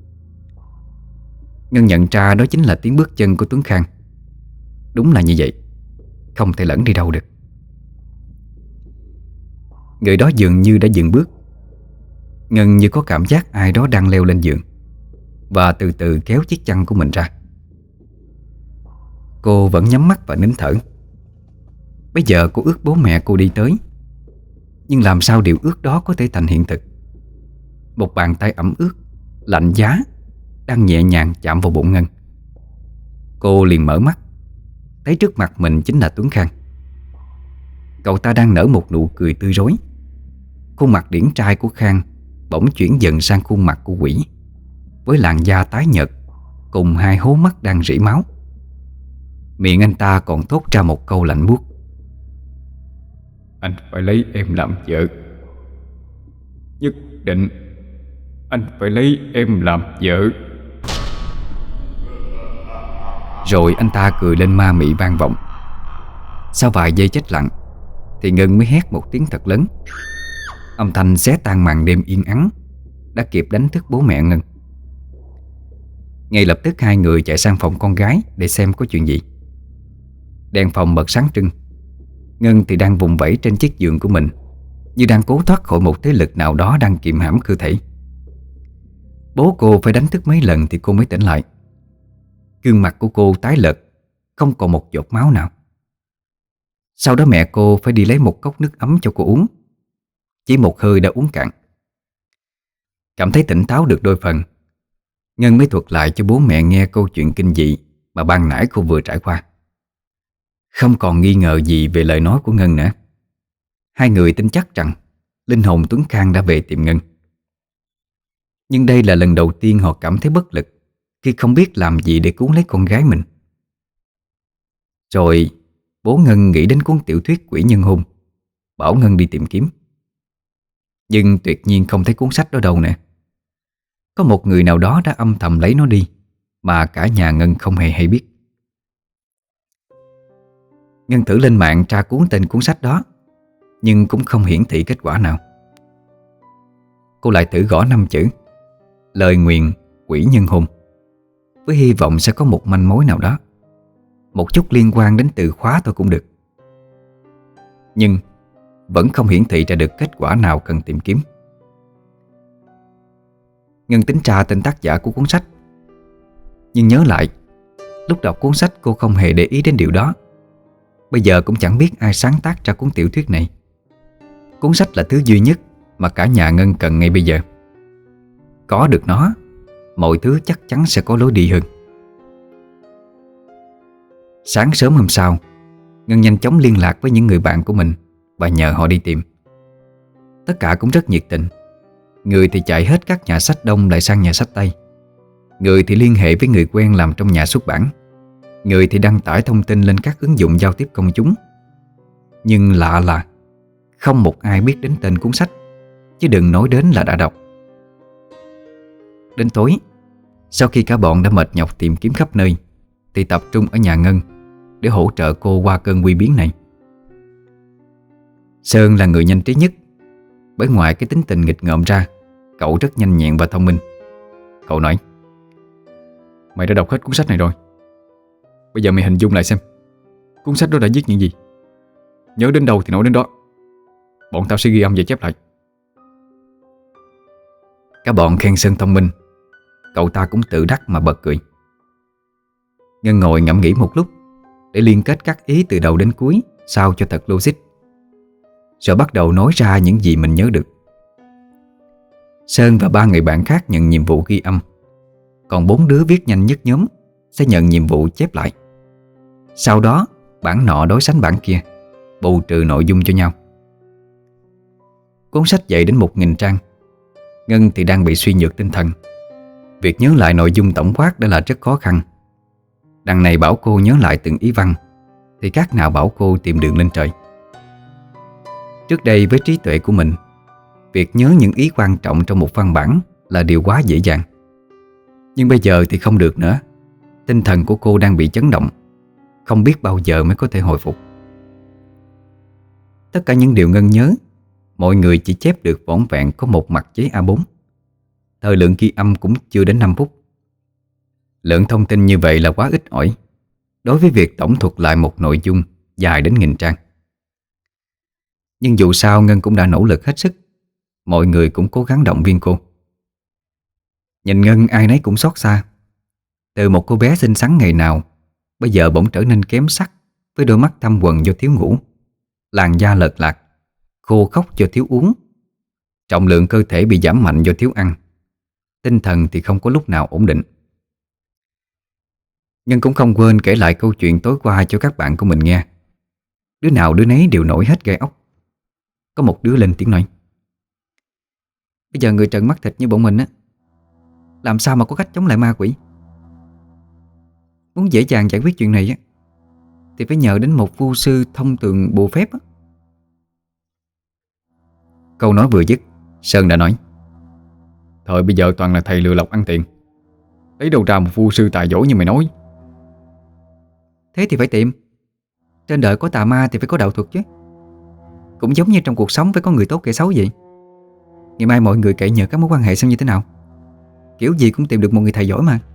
Ngân nhận ra đó chính là tiếng bước chân của Tuấn Khang. Đúng là như vậy, không thể lẫn đi đâu được. Người đó dường như đã dừng bước. Ngân như có cảm giác ai đó đang leo lên giường và từ từ kéo chiếc chăn của mình ra. Cô vẫn nhắm mắt và nín thở. Bây giờ cô ước bố mẹ cô đi tới, nhưng làm sao điều ước đó có thể thành hiện thực? Một bàn tay ẩm ướt, lạnh giá đang nhẹ nhàng chạm vào bụng Ngân. Cô liền mở mắt, thấy trước mặt mình chính là Tuấn Khang. Cậu ta đang nở một nụ cười tươi rói. Khuôn mặt điển trai của Khang bỗng chuyển dần sang khuôn mặt của quỷ, với làn da tái nhợt cùng hai hố mắt đang rỉ máu. Miệng anh ta còn thốt ra một câu lạnh buốt: Anh phải lấy em làm vợ. Nhất định anh phải lấy em làm vợ. Rồi anh ta cười lên ma mị vang vọng. Sau vài giây chết lặng thì Ngân mới hét một tiếng thật lớn. Âm thanh xé tan màn đêm yên ắng, đã kịp đánh thức bố mẹ Ngân. Ngay lập tức hai người chạy sang phòng con gái để xem có chuyện gì. Đèn phòng bật sáng trưng. Ngân thì đang vùng vẫy trên chiếc giường của mình, như đang cố thoát khỏi một thế lực nào đó đang kiềm hãm cơ thể. Bố cô phải đánh thức mấy lần thì cô mới tỉnh lại. Gương mặt của cô tái lợt, không còn một giọt máu nào. Sau đó mẹ cô phải đi lấy một cốc nước ấm cho cô uống. Chỉ một hơi đã uống cạn. Cảm thấy tỉnh táo được đôi phần, Ngân mới thuật lại cho bố mẹ nghe câu chuyện kinh dị mà ban nãy cô vừa trải qua. Không còn nghi ngờ gì về lời nói của Ngân nữa. Hai người tin chắc rằng linh hồn Tuấn Khang đã về tìm Ngân. Nhưng đây là lần đầu tiên họ cảm thấy bất lực khi không biết làm gì để cứu lấy con gái mình. Rồi bố Ngân nghĩ đến cuốn tiểu thuyết Quỷ Nhân Hôn, bảo Ngân đi tìm kiếm. Nhưng tuyệt nhiên không thấy cuốn sách đó đâu nè. Có một người nào đó đã âm thầm lấy nó đi, mà cả nhà Ngân không hề hay biết. Ngân thử lên mạng tra cuốn tên cuốn sách đó, nhưng cũng không hiển thị kết quả nào. Cô lại thử gõ 5 chữ: lời nguyền quỷ nhân hôn, với hy vọng sẽ có một manh mối nào đó, một chút liên quan đến từ khóa thôi cũng được. Nhưng vẫn không hiển thị ra được kết quả nào cần tìm kiếm. Ngân tính tra tên tác giả của cuốn sách, nhưng nhớ lại lúc đọc cuốn sách cô không hề để ý đến điều đó. Bây giờ cũng chẳng biết ai sáng tác ra cuốn tiểu thuyết này. Cuốn sách là thứ duy nhất mà cả nhà Ngân cần ngay bây giờ. Có được nó, mọi thứ chắc chắn sẽ có lối đi hơn. Sáng sớm hôm sau, Ngân nhanh chóng liên lạc với những người bạn của mình và nhờ họ đi tìm. Tất cả cũng rất nhiệt tình. Người thì chạy hết các nhà sách Đông lại sang nhà sách Tây, người thì liên hệ với người quen làm trong nhà xuất bản, người thì đăng tải thông tin lên các ứng dụng giao tiếp công chúng. Nhưng lạ là không một ai biết đến tên cuốn sách, chứ đừng nói đến là đã đọc. Đến tối, sau khi cả bọn đã mệt nhọc tìm kiếm khắp nơi, thì tập trung ở nhà Ngân để hỗ trợ cô qua cơn nguy biến này. Sơn là người nhanh trí nhất, bởi ngoài cái tính tình nghịch ngợm ra, cậu rất nhanh nhẹn và thông minh. Cậu nói: Mày đã đọc hết cuốn sách này rồi, bây giờ mày hình dung lại xem cuốn sách đó đã viết những gì. Nhớ đến đâu thì nói đến đó. Bọn tao sẽ ghi âm và chép lại. Cả bọn khen Sơn thông minh. Cậu ta cũng tự đắc mà bật cười. Ngân ngồi ngẫm nghĩ một lúc để liên kết các ý từ đầu đến cuối sao cho thật logic, rồi bắt đầu nói ra những gì mình nhớ được. Sơn và 3 người bạn khác nhận nhiệm vụ ghi âm, còn 4 đứa viết nhanh nhất nhóm, sẽ nhận nhiệm vụ chép lại. Sau đó bản nọ đối sánh bản kia, bù trừ nội dung cho nhau. Cuốn sách dày đến 1000 trang. Ngân thì đang bị suy nhược tinh thần. Việc nhớ lại nội dung tổng quát đã là rất khó khăn. Đằng này bảo cô nhớ lại từng ý văn, thì khác nào bảo cô tìm đường lên trời. Trước đây với trí tuệ của mình, việc nhớ những ý quan trọng trong một văn bản là điều quá dễ dàng. Nhưng bây giờ thì không được nữa. Tinh thần của cô đang bị chấn động, không biết bao giờ mới có thể hồi phục. Tất cả những điều Ngân nhớ, mọi người chỉ chép được vỏn vẹn có một mặt giấy A4. Thời lượng ghi âm cũng chưa đến 5 phút. Lượng thông tin như vậy là quá ít ỏi đối với việc tổng thuật lại một nội dung dài đến 1000 trang. Nhưng dù sao Ngân cũng đã nỗ lực hết sức. Mọi người cũng cố gắng động viên cô. Nhìn Ngân ai nấy cũng xót xa. Từ một cô bé xinh xắn ngày nào, bây giờ bỗng trở nên kém sắc, với đôi mắt thâm quầng do thiếu ngủ, làn da lợt lạc, khô khốc do thiếu uống, trọng lượng cơ thể bị giảm mạnh do thiếu ăn, tinh thần thì không có lúc nào ổn định. Ngân cũng không quên kể lại câu chuyện tối qua cho các bạn của mình nghe. Đứa nào đứa nấy đều nổi hết gai ốc. Có một đứa lên tiếng nói: "Bây giờ người trần mắt thịt như bọn mình á, làm sao mà có cách chống lại ma quỷ? Muốn dễ dàng giải quyết chuyện này á, thì phải nhờ đến một vu sư thông tường bùa phép á." Câu nói vừa dứt, Sơn đã nói: "Thời bây giờ toàn là thầy lừa lọc ăn tiền, lấy đâu ra một vu sư tài giỏi như mày nói." Thế thì phải tìm. Trên đời có tà ma thì phải có đạo thuật chứ. Cũng giống như trong cuộc sống phải có người tốt kẻ xấu vậy. Ngày mai mọi người cậy nhờ các mối quan hệ xem như thế nào. Kiểu gì cũng tìm được một người thầy giỏi mà.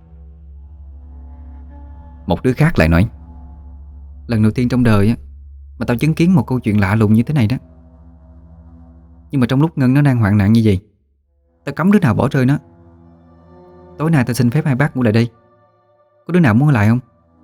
Một đứa khác lại nói: Lần đầu tiên trong đời á mà tao chứng kiến một câu chuyện lạ lùng như thế này đó. Nhưng mà trong lúc Ngân nó đang hoạn nạn như vậy, tao cấm đứa nào bỏ rơi nó. Tối nay tao xin phép hai bác ngủ lại đây. Có đứa nào muốn ở lại không?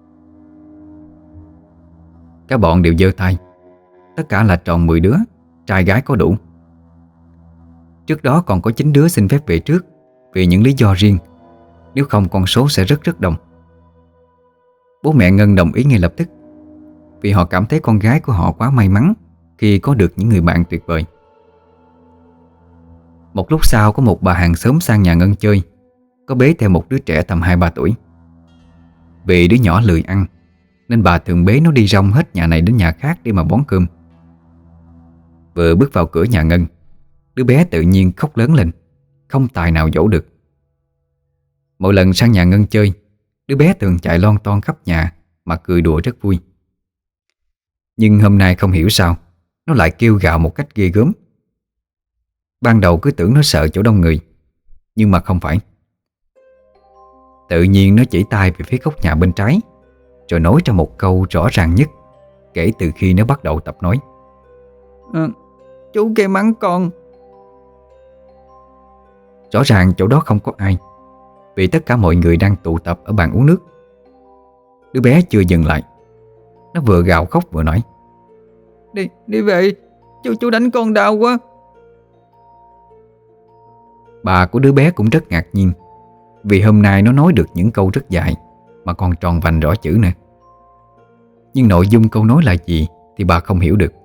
Các bọn đều giơ tay. Tất cả là tròn 10 đứa, trai gái có đủ. Trước đó còn có 9 đứa xin phép về trước vì những lý do riêng. Nếu không con số sẽ rất đông. Bố mẹ Ngân đồng ý ngay lập tức, vì họ cảm thấy con gái của họ quá may mắn khi có được những người bạn tuyệt vời. Một lúc sau có một bà hàng xóm sang nhà Ngân chơi, có bế theo một đứa trẻ tầm 2-3 tuổi. Vì đứa nhỏ lười ăn nên bà thường bế nó đi rong hết nhà này đến nhà khác để mà bón cơm. Vừa bước vào cửa nhà Ngân, đứa bé tự nhiên khóc lớn lên, không tài nào dỗ được. Mỗi lần sang nhà Ngân chơi, đứa bé thường chạy lon ton khắp nhà mà cười đùa rất vui. Nhưng hôm nay không hiểu sao nó lại kêu gào một cách ghê gớm. Ban đầu cứ tưởng nó sợ chỗ đông người, nhưng mà không phải. Tự nhiên nó chỉ tay về phía góc nhà bên trái, rồi nói ra một câu rõ ràng nhất kể từ khi nó bắt đầu tập nói: Chú kia mắng con. Rõ ràng chỗ đó không có ai, vì tất cả mọi người đang tụ tập ở bàn uống nước. Đứa bé chưa dừng lại, nó vừa gào khóc vừa nói: Đi về, chú đánh con đau quá. Bà của đứa bé cũng rất ngạc nhiên, vì hôm nay nó nói được những câu rất dài mà còn tròn vành rõ chữ nữa. Nhưng nội dung câu nói là gì thì bà không hiểu được.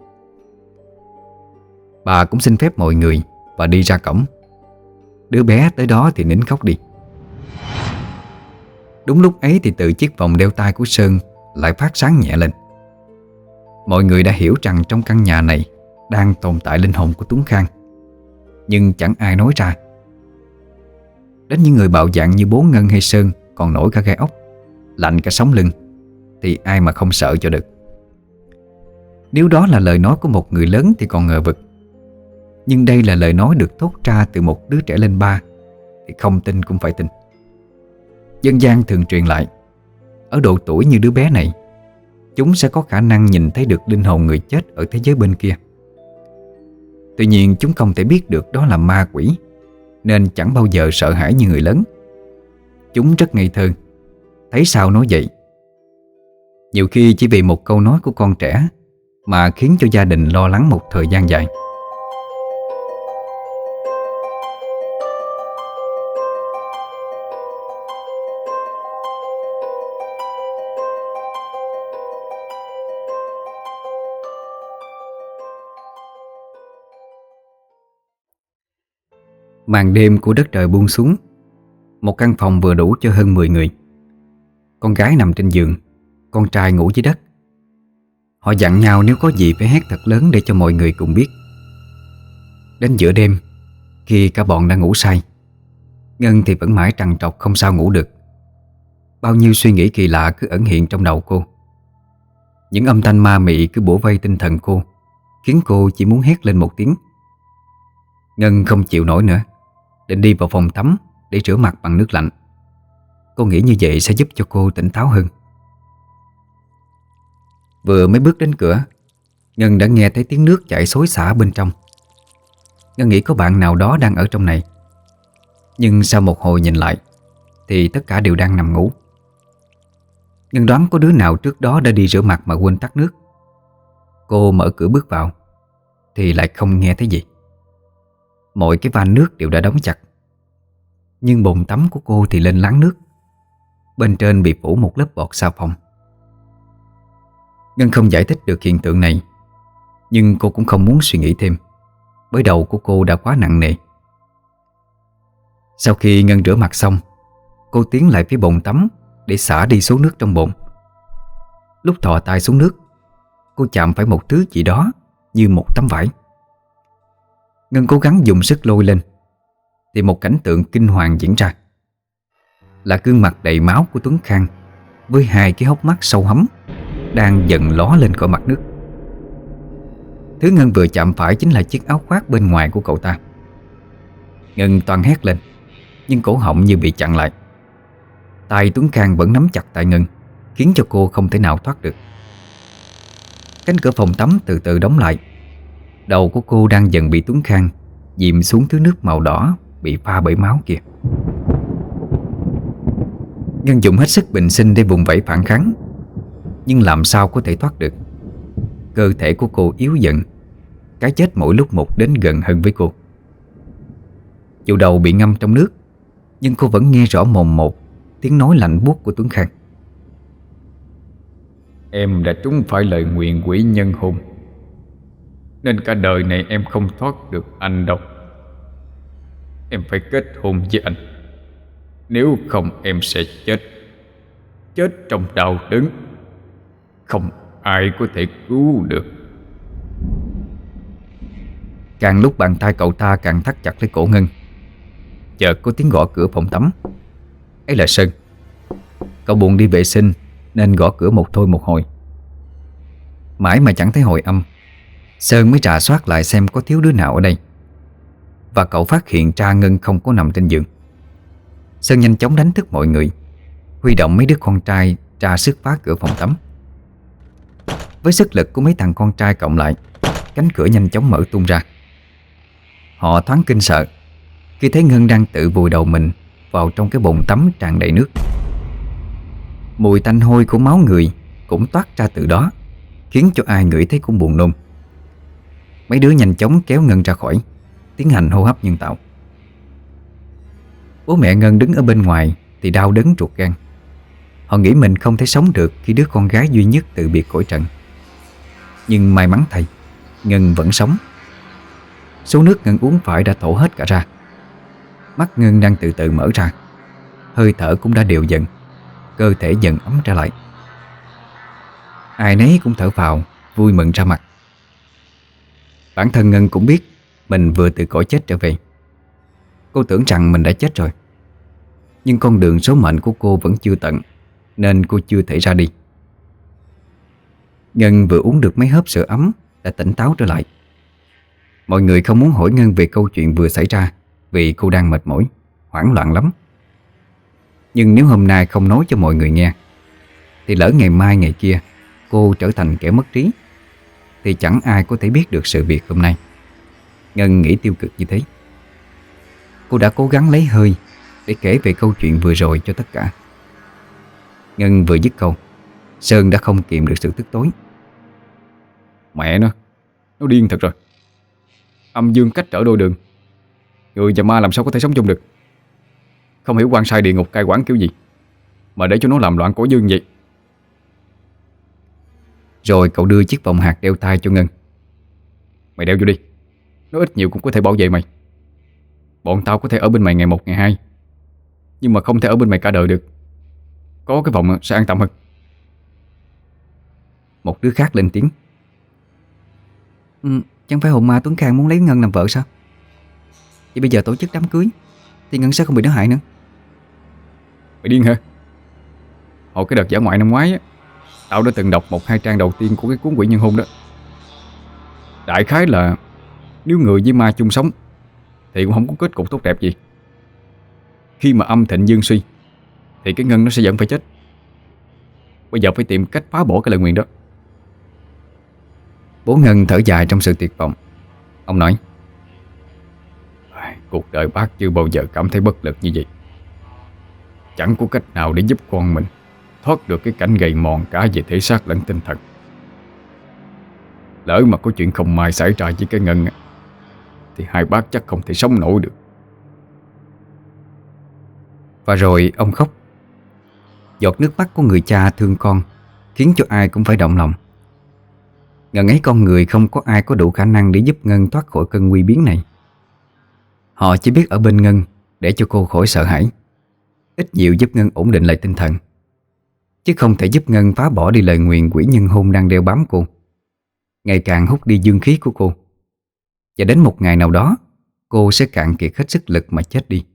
Bà cũng xin phép mọi người và đi ra cổng. Đứa bé tới đó thì nín khóc đi. Đúng lúc ấy thì từ chiếc vòng đeo tay của Sơn lại phát sáng nhẹ lên. Mọi người đã hiểu rằng trong căn nhà này đang tồn tại linh hồn của Tuấn Khang, nhưng chẳng ai nói ra. Đến những người bạo dạn như bố Ngân hay Sơn còn nổi cả gai ốc, lạnh cả sống lưng, thì ai mà không sợ cho được. Nếu đó là lời nói của một người lớn thì còn ngờ vực, nhưng đây là lời nói được thốt ra từ một đứa trẻ lên 3 thì không tin cũng phải tin. Dân gian thường truyền lại, ở độ tuổi như đứa bé này, chúng sẽ có khả năng nhìn thấy được linh hồn người chết ở thế giới bên kia. Tuy nhiên chúng không thể biết được đó là ma quỷ, nên chẳng bao giờ sợ hãi như người lớn. Chúng rất ngây thơ, thấy sao nói vậy. Nhiều khi chỉ vì một câu nói của con trẻ mà khiến cho gia đình lo lắng một thời gian dài. Màn đêm của đất trời buông xuống. Một căn phòng vừa đủ cho hơn 10 người. Con gái nằm trên giường, con trai ngủ dưới đất. Họ dặn nhau nếu có gì phải hét thật lớn để cho mọi người cùng biết. Đến giữa đêm, khi cả bọn đang ngủ say, Ngân thì vẫn mãi trằn trọc không sao ngủ được. Bao nhiêu suy nghĩ kỳ lạ cứ ẩn hiện trong đầu cô. Những âm thanh ma mị cứ bủa vây tinh thần cô, khiến cô chỉ muốn hét lên một tiếng. Ngân không chịu nổi nữa, định đi vào phòng tắm để rửa mặt bằng nước lạnh. Cô nghĩ như vậy sẽ giúp cho cô tỉnh táo hơn. Vừa mới bước đến cửa, Ngân đã nghe thấy tiếng nước chảy xối xả bên trong. Ngân nghĩ có bạn nào đó đang ở trong này. Nhưng sau một hồi nhìn lại thì tất cả đều đang nằm ngủ. Ngân đoán có đứa nào trước đó đã đi rửa mặt mà quên tắt nước. Cô mở cửa bước vào thì lại không nghe thấy gì. Mọi cái van nước đều đã đóng chặt. Nhưng bồn tắm của cô thì lên láng nước. Bên trên bị phủ một lớp bọt xà phòng. Ngân không giải thích được hiện tượng này, nhưng cô cũng không muốn suy nghĩ thêm, bởi đầu của cô đã quá nặng nề. Sau khi Ngân rửa mặt xong, cô tiến lại phía bồn tắm để xả đi số nước trong bồn. Lúc thò tay xuống nước, cô chạm phải một thứ gì đó như một tấm vải. Ngân cố gắng dùng sức lôi lên thì một cảnh tượng kinh hoàng diễn ra. Là gương mặt đầy máu của Tuấn Khang với hai cái hốc mắt sâu hắm đang dần ló lên khỏi mặt nước. Thứ Ngân vừa chạm phải chính là chiếc áo khoác bên ngoài của cậu ta. Ngân toan hét lên, nhưng cổ họng như bị chặn lại. Tay Tuấn Khang vẫn nắm chặt tay Ngân, khiến cho cô không thể nào thoát được. Cánh cửa phòng tắm từ từ đóng lại. Đầu của cô đang dần bị Tuấn Khang dìm xuống thứ nước màu đỏ bị pha bởi máu kìa. Ngân dùng hết sức bình sinh để vùng vẫy phản kháng, nhưng làm sao có thể thoát được. Cơ thể của cô yếu dần, cái chết mỗi lúc một đến gần hơn với cô. Dù đầu bị ngâm trong nước, nhưng cô vẫn nghe rõ mồn một tiếng nói lạnh buốt của Tuấn Khang. Em đã trúng phải lời nguyện quỷ nhân hồn, nên cả đời này em không thoát được anh đâu. Em phải kết hôn với anh, nếu không em sẽ chết. Chết trong đau đớn, không ai có thể cứu được. Càng lúc bàn tay cậu ta càng thắt chặt lấy cổ Ngân. Chợt có tiếng gõ cửa phòng tắm. Ấy là Sơn. Cậu buồn đi vệ sinh nên gõ cửa một thôi một hồi. Mãi mà chẳng thấy hồi âm, Sơn mới rà soát lại xem có thiếu đứa nào ở đây. Và cậu phát hiện ra Ngân không có nằm trên giường. Sơn nhanh chóng đánh thức mọi người, huy động mấy đứa con trai ra sức phá cửa phòng tắm. Với sức lực của mấy thằng con trai cộng lại, cánh cửa nhanh chóng mở tung ra. Họ thoáng kinh sợ khi thấy Ngân đang tự vùi đầu mình vào trong cái bồn tắm tràn đầy nước. Mùi tanh hôi của máu người cũng toát ra từ đó, khiến cho ai ngửi thấy cũng buồn nôn. Mấy đứa nhanh chóng kéo Ngân ra khỏi, tiến hành hô hấp nhân tạo. Bố mẹ Ngân đứng ở bên ngoài thì đau đớn ruột gan. Họ nghĩ mình không thể sống được khi đứa con gái duy nhất từ biệt cõi trần. Nhưng may mắn thay, Ngân vẫn sống. Số nước Ngân uống phải đã thổ hết cả ra. Mắt Ngân đang từ từ mở ra, hơi thở cũng đã đều dần, cơ thể dần ấm trở lại. Ai nấy cũng thở phào, vui mừng ra mặt. Bản thân Ngân cũng biết mình vừa từ cõi chết trở về. Cô tưởng rằng mình đã chết rồi, nhưng con đường số mệnh của cô vẫn chưa tận, nên cô chưa thể ra đi. Ngân vừa uống được mấy hớp sữa ấm đã tỉnh táo trở lại. Mọi người không muốn hỏi Ngân về câu chuyện vừa xảy ra, vì cô đang mệt mỏi, hoảng loạn lắm. Nhưng nếu hôm nay không nói cho mọi người nghe, thì lỡ ngày mai ngày kia cô trở thành kẻ mất trí, thì chẳng ai có thể biết được sự việc hôm nay. Ngân nghĩ tiêu cực như thế. Cô đã cố gắng lấy hơi để kể về câu chuyện vừa rồi cho tất cả. Ngân vừa dứt câu, Sơn đã không kìm được sự tức tối. Mẹ nó điên thật rồi. Âm dương cách trở đôi đường, người và ma làm sao có thể sống chung được. Không hiểu quan sai địa ngục cai quản kiểu gì mà để cho nó làm loạn cổ dương vậy. Rồi cậu đưa chiếc vòng hạt đeo tay cho Ngân. Mày đeo vô đi, nó ít nhiều cũng có thể bảo vệ mày. Bọn tao có thể ở bên mày ngày một ngày hai, nhưng mà không thể ở bên mày cả đời được. Có cái vòng sẽ an tâm hơn. Một đứa khác lên tiếng. Chẳng phải hồn ma Tuấn Khang muốn lấy Ngân làm vợ sao? Vậy bây giờ tổ chức đám cưới thì Ngân sẽ không bị nó hại nữa. Mày điên hả? Hồi cái đợt dã ngoại năm ngoái á, tao đã từng đọc 1-2 trang đầu tiên của cái cuốn Quỷ Nhân Hôn đó. Đại khái là nếu người với ma chung sống thì cũng không có kết cục tốt đẹp gì. Khi mà âm thịnh dương suy thì cái Ngân nó sẽ vẫn phải chết. Bây giờ phải tìm cách phá bỏ cái lời nguyền đó. Bố Ngân thở dài trong sự tuyệt vọng. Ông nói: Cuộc đời bác chưa bao giờ cảm thấy bất lực như vậy. Chẳng có cách nào để giúp con mình thoát được cái cảnh gầy mòn cả về thể xác lẫn tinh thần. Lỡ mà có chuyện không may xảy ra với cái Ngân thì hai bác chắc không thể sống nổi được. Và rồi ông khóc. Giọt nước mắt của người cha thương con khiến cho ai cũng phải động lòng. Ngần ấy con người không có ai có đủ khả năng để giúp Ngân thoát khỏi cơn nguy biến này. Họ chỉ biết ở bên Ngân để cho cô khỏi sợ hãi, ít nhiều giúp Ngân ổn định lại tinh thần, chứ không thể giúp Ngân phá bỏ đi lời nguyền quỷ nhân hôn đang đeo bám cô, ngày càng hút đi dương khí của cô. Và đến một ngày nào đó, cô sẽ cạn kiệt hết sức lực mà chết đi.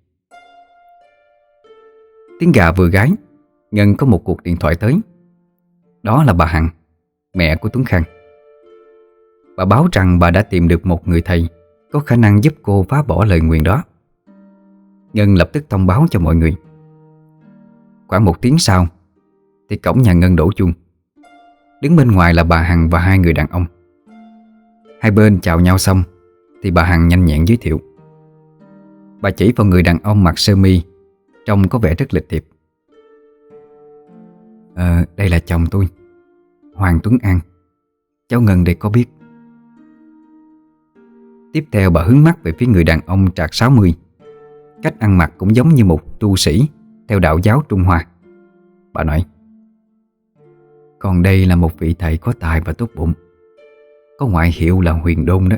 Tiếng gà vừa gáy, Ngân có một cuộc điện thoại tới. Đó là bà Hằng, mẹ của Tuấn Khang. Bà báo rằng bà đã tìm được một người thầy có khả năng giúp cô phá bỏ lời nguyền đó. Ngân lập tức thông báo cho mọi người. Khoảng 1 tiếng sau thì cổng nhà Ngân đổ chuông. Đứng bên ngoài là bà Hằng và 2 người đàn ông. Hai bên chào nhau xong thì bà Hằng nhanh nhẹn giới thiệu. Bà chỉ vào người đàn ông mặc sơ mi, trông có vẻ rất lịch thiệp. Đây là chồng tôi, Hoàng Tuấn An. Cháu Ngân đây có biết. Tiếp theo bà hướng mắt về phía người đàn ông trạc 60, cách ăn mặc cũng giống như một tu sĩ theo đạo giáo Trung Hoa. Bà nói: Còn đây là một vị thầy có tài và tốt bụng, có ngoại hiệu là Huyền Đôn đó.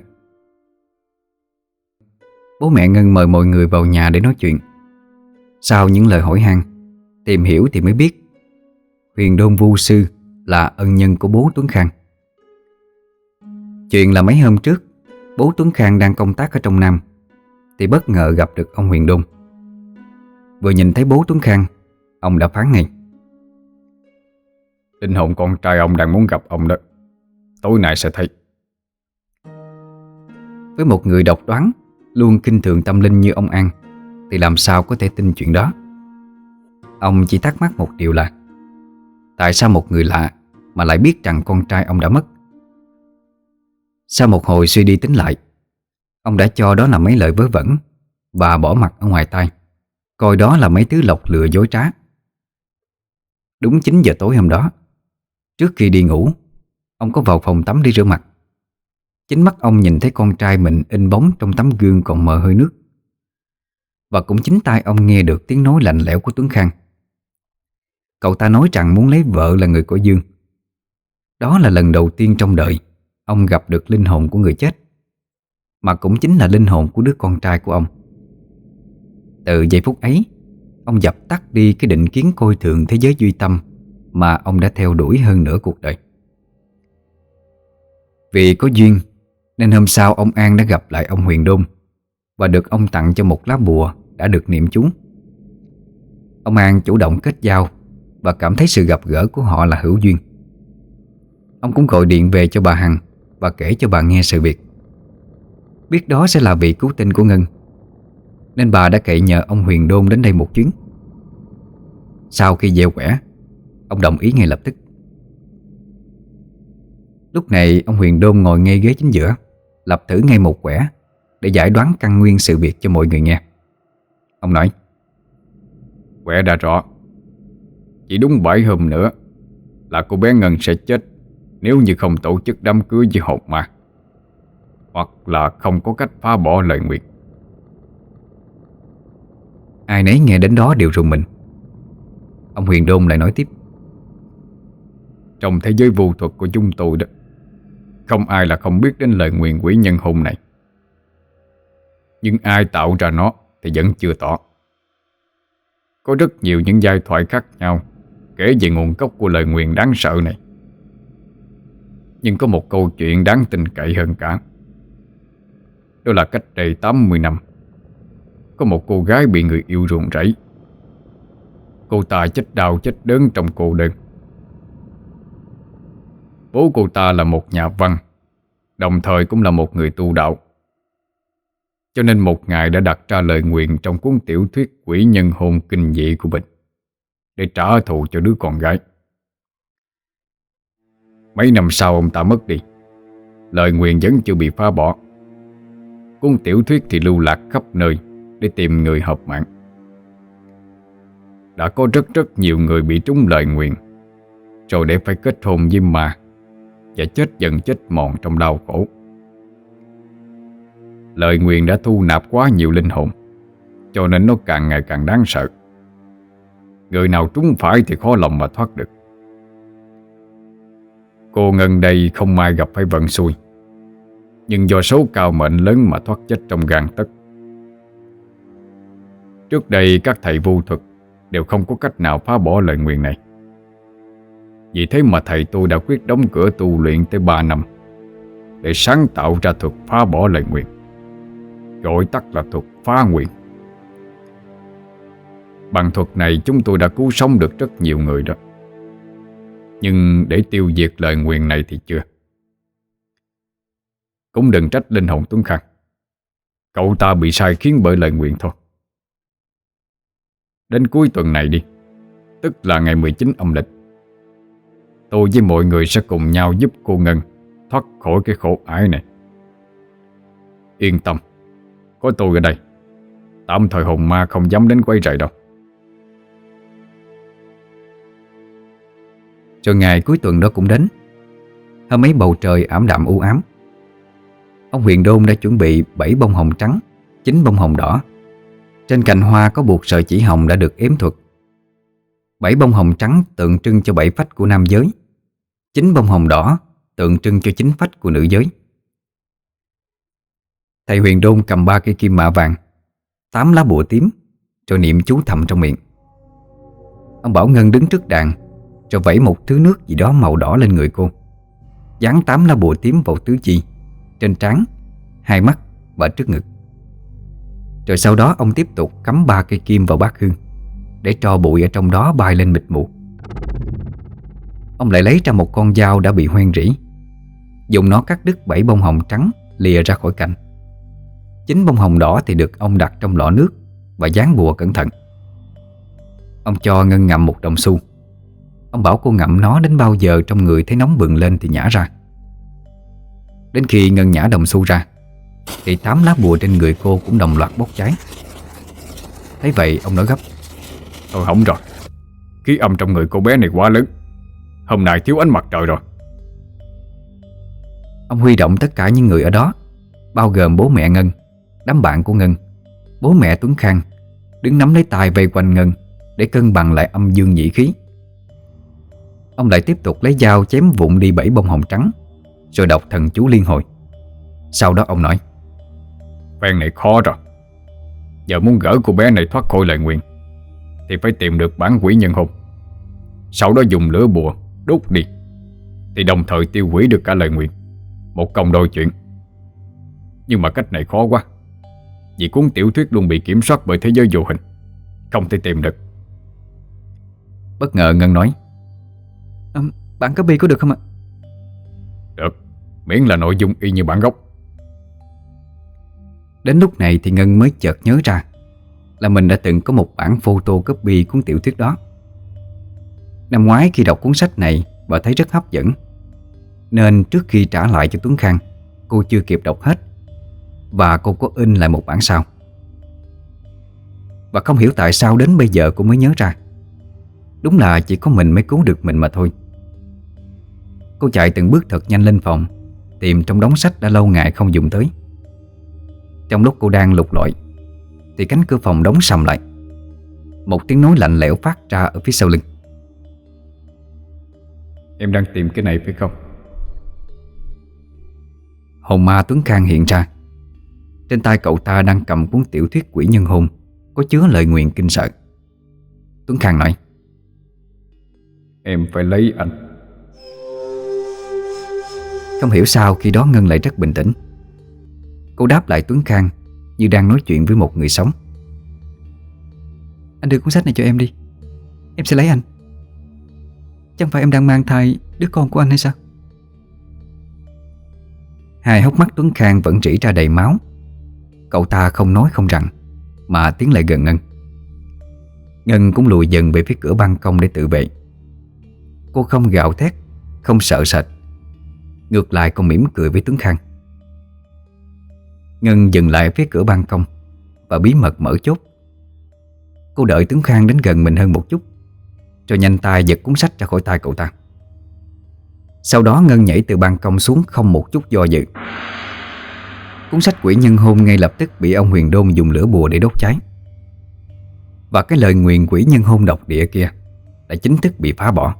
Bố mẹ Ngân mời mọi người vào nhà để nói chuyện. Sau những lời hỏi han, tìm hiểu thì mới biết Huyền Đôn Vu Sư là ân nhân của bố Tuấn Khang. Chuyện là mấy hôm trước, bố Tuấn Khang đang công tác ở trong Nam thì bất ngờ gặp được ông Huyền Đôn. Vừa nhìn thấy bố Tuấn Khang, ông đã phán ngay: Linh hồn con trai ông đang muốn gặp ông đó. Tối nay sẽ thấy. Với một người độc đoán, luôn khinh thường tâm linh như ông An, thì làm sao có thể tin chuyện đó. Ông chỉ thắc mắc một điều là tại sao một người lạ mà lại biết rằng con trai ông đã mất. Sau một hồi suy đi tính lại, ông đã cho đó là mấy lời vớ vẩn và bỏ mặc ở ngoài tai, coi đó là mấy thứ lọc lừa dối trá. Đúng 9 giờ tối hôm đó, trước khi đi ngủ, ông có vào phòng tắm đi rửa mặt. Chính mắt ông nhìn thấy con trai mình in bóng trong tấm gương còn mờ hơi nước. Và cũng chính tai ông nghe được tiếng nói lạnh lẽo của Tuấn Khang. Cậu ta nói rằng muốn lấy vợ là người của Dương. Đó là lần đầu tiên trong đời ông gặp được linh hồn của người chết, mà cũng chính là linh hồn của đứa con trai của ông. Từ giây phút ấy, ông dập tắt đi cái định kiến coi thường thế giới duy tâm mà ông đã theo đuổi hơn nửa cuộc đời. Vì có duyên nên hôm sau ông An đã gặp lại ông Huyền Đôn và được ông tặng cho một lá bùa đã được niệm chú. Ông An chủ động kết giao và cảm thấy sự gặp gỡ của họ là hữu duyên. Ông cũng gọi điện về cho bà Hằng và kể cho bà nghe sự việc. Biết đó sẽ là vị cứu tinh của Ngân, nên bà đã cậy nhờ ông Huyền Đôn đến đây một chuyến. Sau khi gieo quẻ, ông đồng ý ngay lập tức. Lúc này ông Huyền Đôn ngồi ngay ghế chính giữa, lập thử ngay một quẻ để giải đoán căn nguyên sự việc cho mọi người nghe. Ông nói: Quẻ đã rõ. Chỉ đúng 7 hôm nữa là cô bé Ngân sẽ chết nếu như không tổ chức đám cưới với hồn ma, hoặc là không có cách phá bỏ lời nguyện. Ai nấy nghe đến đó đều rùng mình. Ông Huyền Đôn lại nói tiếp: Trong thế giới vô thuật của chúng tôi đó, không ai là không biết đến lời nguyền quỷ nhân hôn này. Nhưng ai tạo ra nó thì vẫn chưa tỏ. Có rất nhiều những giai thoại khác nhau kể về nguồn gốc của lời nguyền đáng sợ này. Nhưng có một câu chuyện đáng tin cậy hơn cả. Đó là cách đây 80 năm, có một cô gái bị người yêu ruồng rẫy. Cô ta chết đau chết đớn trong cô đơn. Bố cô ta là một nhà văn, đồng thời cũng là một người tu đạo. Cho nên một ngày đã đặt ra lời nguyền trong cuốn tiểu thuyết Quỷ Nhân Hôn kinh dị của mình để trả thù cho đứa con gái. Mấy năm sau ông ta mất đi, lời nguyền vẫn chưa bị phá bỏ. Cuốn tiểu thuyết thì lưu lạc khắp nơi để tìm người hợp mạng. Đã có rất nhiều người bị trúng lời nguyền, rồi để phải kết hôn với ma và chết dần chết mòn trong đau khổ. Lời nguyền đã thu nạp quá nhiều linh hồn, cho nên nó càng ngày càng đáng sợ. Người nào trúng phải thì khó lòng mà thoát được. Cô Ngân đây không may gặp phải vận xui, nhưng do số cao mệnh lớn mà thoát chết trong gang tấc. Trước đây các thầy vu thuật đều không có cách nào phá bỏ lời nguyền này. Vì thế mà thầy tôi đã quyết đóng cửa tu luyện tới 3 năm để sáng tạo ra thuật phá bỏ lời nguyền, gọi tắt là thuật phá nguyền. Bằng thuật này chúng tôi đã cứu sống được rất nhiều người đó. Nhưng để tiêu diệt lời nguyền này thì chưa. Cũng đừng trách linh hồn Tuấn Khang, cậu ta bị sai khiến bởi lời nguyền thôi. Đến cuối tuần này đi, tức là ngày 19 âm lịch, tôi với mọi người sẽ cùng nhau giúp cô Ngân thoát khỏi cái khổ ải này. Yên tâm, có tôi ở đây, tạm thời hồn ma không dám đến quấy rầy đâu. Rồi ngày cuối tuần đó cũng đến. Hôm ấy bầu trời ảm đạm u ám. Ông Huyền Đôn đã chuẩn bị 7 bông hồng trắng, 9 bông hồng đỏ. Trên cành hoa có buộc sợi chỉ hồng đã được ếm thuật. 7 bông hồng trắng tượng trưng cho 7 phách của nam giới, 9 bông hồng đỏ tượng trưng cho 9 phách của nữ giới. Thầy Huyền Đôn cầm 3 cây kim mạ vàng, 8 lá bùa tím, rồi niệm chú thầm trong miệng. Ông bảo Ngân đứng trước đàn, rồi vẩy một thứ nước gì đó màu đỏ lên người cô, dán 8 lá bùa tím vào tứ chi, trên trán, 2 mắt và trước ngực. Rồi sau đó ông tiếp tục cắm 3 cây kim vào bát hương, để tro bụi ở trong đó bay lên mịt mù. Ông lại lấy ra một con dao đã bị hoen rỉ, dùng nó cắt đứt 7 bông hồng trắng lìa ra khỏi cành. 9 bông hồng đỏ thì được ông đặt trong lọ nước và dán bùa cẩn thận. Ông cho Ngân ngậm một đồng xu. Ông bảo cô ngậm nó đến bao giờ trong người thấy nóng bừng lên thì nhả ra. Đến khi Ngân nhả đồng xu ra thì 8 lá bùa trên người cô cũng đồng loạt bốc cháy. Thấy vậy ông nói gấp: Thôi hỏng rồi, khí âm trong người cô bé này quá lớn, hôm nay thiếu ánh mặt trời rồi. Ông huy động tất cả những người ở đó, bao gồm bố mẹ Ngân, đám bạn của Ngân, bố mẹ Tuấn Khang, đứng nắm lấy tay vây quanh Ngân để cân bằng lại âm dương nhị khí. Ông lại tiếp tục lấy dao chém vụn đi 7 bông hồng trắng, rồi đọc thần chú liên hồi. Sau đó ông nói: Phen này khó rồi. Giờ muốn gỡ cô bé này thoát khỏi lời nguyền thì phải tìm được bản quỷ nhân hồn, sau đó dùng lửa bùa đốt đi, thì đồng thời tiêu hủy được cả lời nguyền, một công đôi chuyện. Nhưng mà cách này khó quá, vì cuốn tiểu thuyết luôn bị kiểm soát bởi thế giới vô hình, không thể tìm được. Bất ngờ Ngân nói: Bản copy có được không ạ? Được, miễn là nội dung y như bản gốc. Đến lúc này thì Ngân mới chợt nhớ ra là mình đã từng có một bản photocopy cuốn tiểu thuyết đó. Năm ngoái khi đọc cuốn sách này và thấy rất hấp dẫn, nên trước khi trả lại cho Tuấn Khang, cô chưa kịp đọc hết, và cô có in lại một bản sau. Và không hiểu tại sao đến bây giờ cô mới nhớ ra, đúng là chỉ có mình mới cứu được mình mà thôi. Cô chạy từng bước thật nhanh lên phòng, tìm trong đống sách đã lâu ngày không dùng tới. Trong lúc cô đang lục lọi thì cánh cửa phòng đóng sầm lại. Một tiếng nói lạnh lẽo phát ra ở phía sau lưng: Em đang tìm cái này phải không? Hồn ma Tuấn Khang hiện ra. Trên tay cậu ta đang cầm cuốn tiểu thuyết Quỷ Nhân Hồn có chứa lời nguyền kinh sợ. Tuấn Khang nói: Em phải lấy anh. Không hiểu sao khi đó Ngân lại rất bình tĩnh. Cô đáp lại Tuấn Khang như đang nói chuyện với một người sống: Anh đưa cuốn sách này cho em đi, em sẽ lấy anh. Chẳng phải em đang mang thai đứa con của anh hay sao? Hai hốc mắt Tuấn Khang vẫn rỉ ra đầy máu. Cậu ta không nói không rằng mà tiến lại gần Ngân. Ngân cũng lùi dần về phía cửa ban công để tự vệ. Cô không gào thét, không sợ sệt, ngược lại còn mỉm cười với Tuấn Khang. Ngân dừng lại phía cửa ban công và bí mật mở chốt. Cô đợi Tuấn Khang đến gần mình hơn một chút, rồi nhanh tay giật cuốn sách ra khỏi tay cậu ta. Sau đó Ngân nhảy từ ban công xuống không một chút do dự. Cuốn sách Quỷ Nhân Hồn ngay lập tức bị ông Huyền Đôn dùng lửa bùa để đốt cháy. Và cái lời nguyền Quỷ Nhân Hồn độc địa kia đã chính thức bị phá bỏ.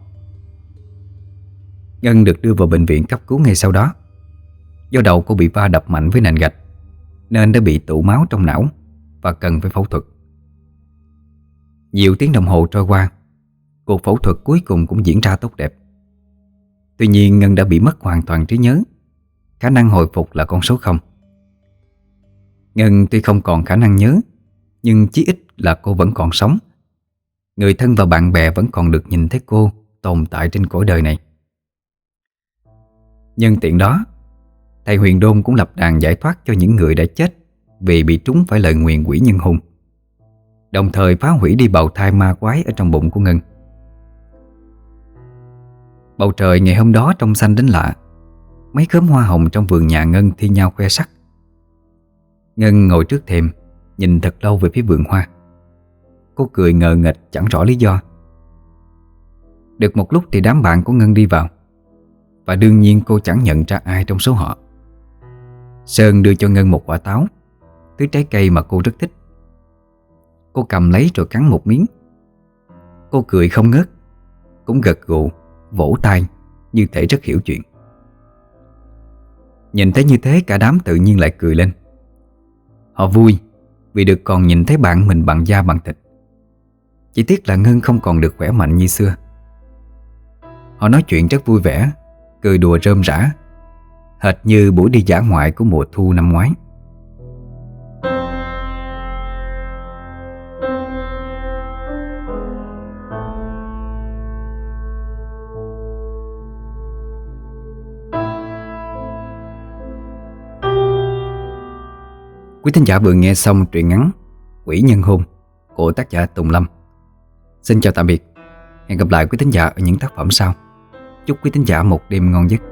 Ngân được đưa vào bệnh viện cấp cứu ngay sau đó. Do đầu cô bị va đập mạnh với nền gạch nên đã bị tụ máu trong não và cần phải phẫu thuật. Nhiều tiếng đồng hồ trôi qua, cuộc phẫu thuật cuối cùng cũng diễn ra tốt đẹp. Tuy nhiên Ngân đã bị mất hoàn toàn trí nhớ, khả năng hồi phục là con số 0. Ngân tuy không còn khả năng nhớ, nhưng chí ít là cô vẫn còn sống. Người thân và bạn bè vẫn còn được nhìn thấy cô tồn tại trên cõi đời này. Nhân tiện đó, thầy Huyền Đôn cũng lập đàn giải thoát cho những người đã chết vì bị trúng phải lời nguyền Quỷ Nhân Hồn, đồng thời phá hủy đi bào thai ma quái ở trong bụng của Ngân. Bầu trời ngày hôm đó trong xanh đến lạ. Mấy khóm hoa hồng trong vườn nhà Ngân thi nhau khoe sắc. Ngân ngồi trước thềm nhìn thật lâu về phía vườn hoa. Cô cười ngờ nghệch chẳng rõ lý do. Được một lúc thì đám bạn của Ngân đi vào, và đương nhiên cô chẳng nhận ra ai trong số họ. Sơn đưa cho Ngân một quả táo, thứ trái cây mà cô rất thích. Cô cầm lấy rồi cắn một miếng. Cô cười không ngớt, cũng gật gù, vỗ tay như thể rất hiểu chuyện. Nhìn thấy như thế cả đám tự nhiên lại cười lên. Họ vui vì được còn nhìn thấy bạn mình bằng da bằng thịt. Chỉ tiếc là Ngân không còn được khỏe mạnh như xưa. Họ nói chuyện rất vui vẻ, cười đùa rơm rã, hệt như buổi đi dã ngoại của mùa thu năm ngoái. Quý thính giả vừa nghe xong truyện ngắn Quỷ Nhân Hồn của tác giả Tùng Lâm. Xin chào tạm biệt. Hẹn gặp lại quý thính giả ở những tác phẩm sau. Chúc quý thính giả một đêm ngon giấc.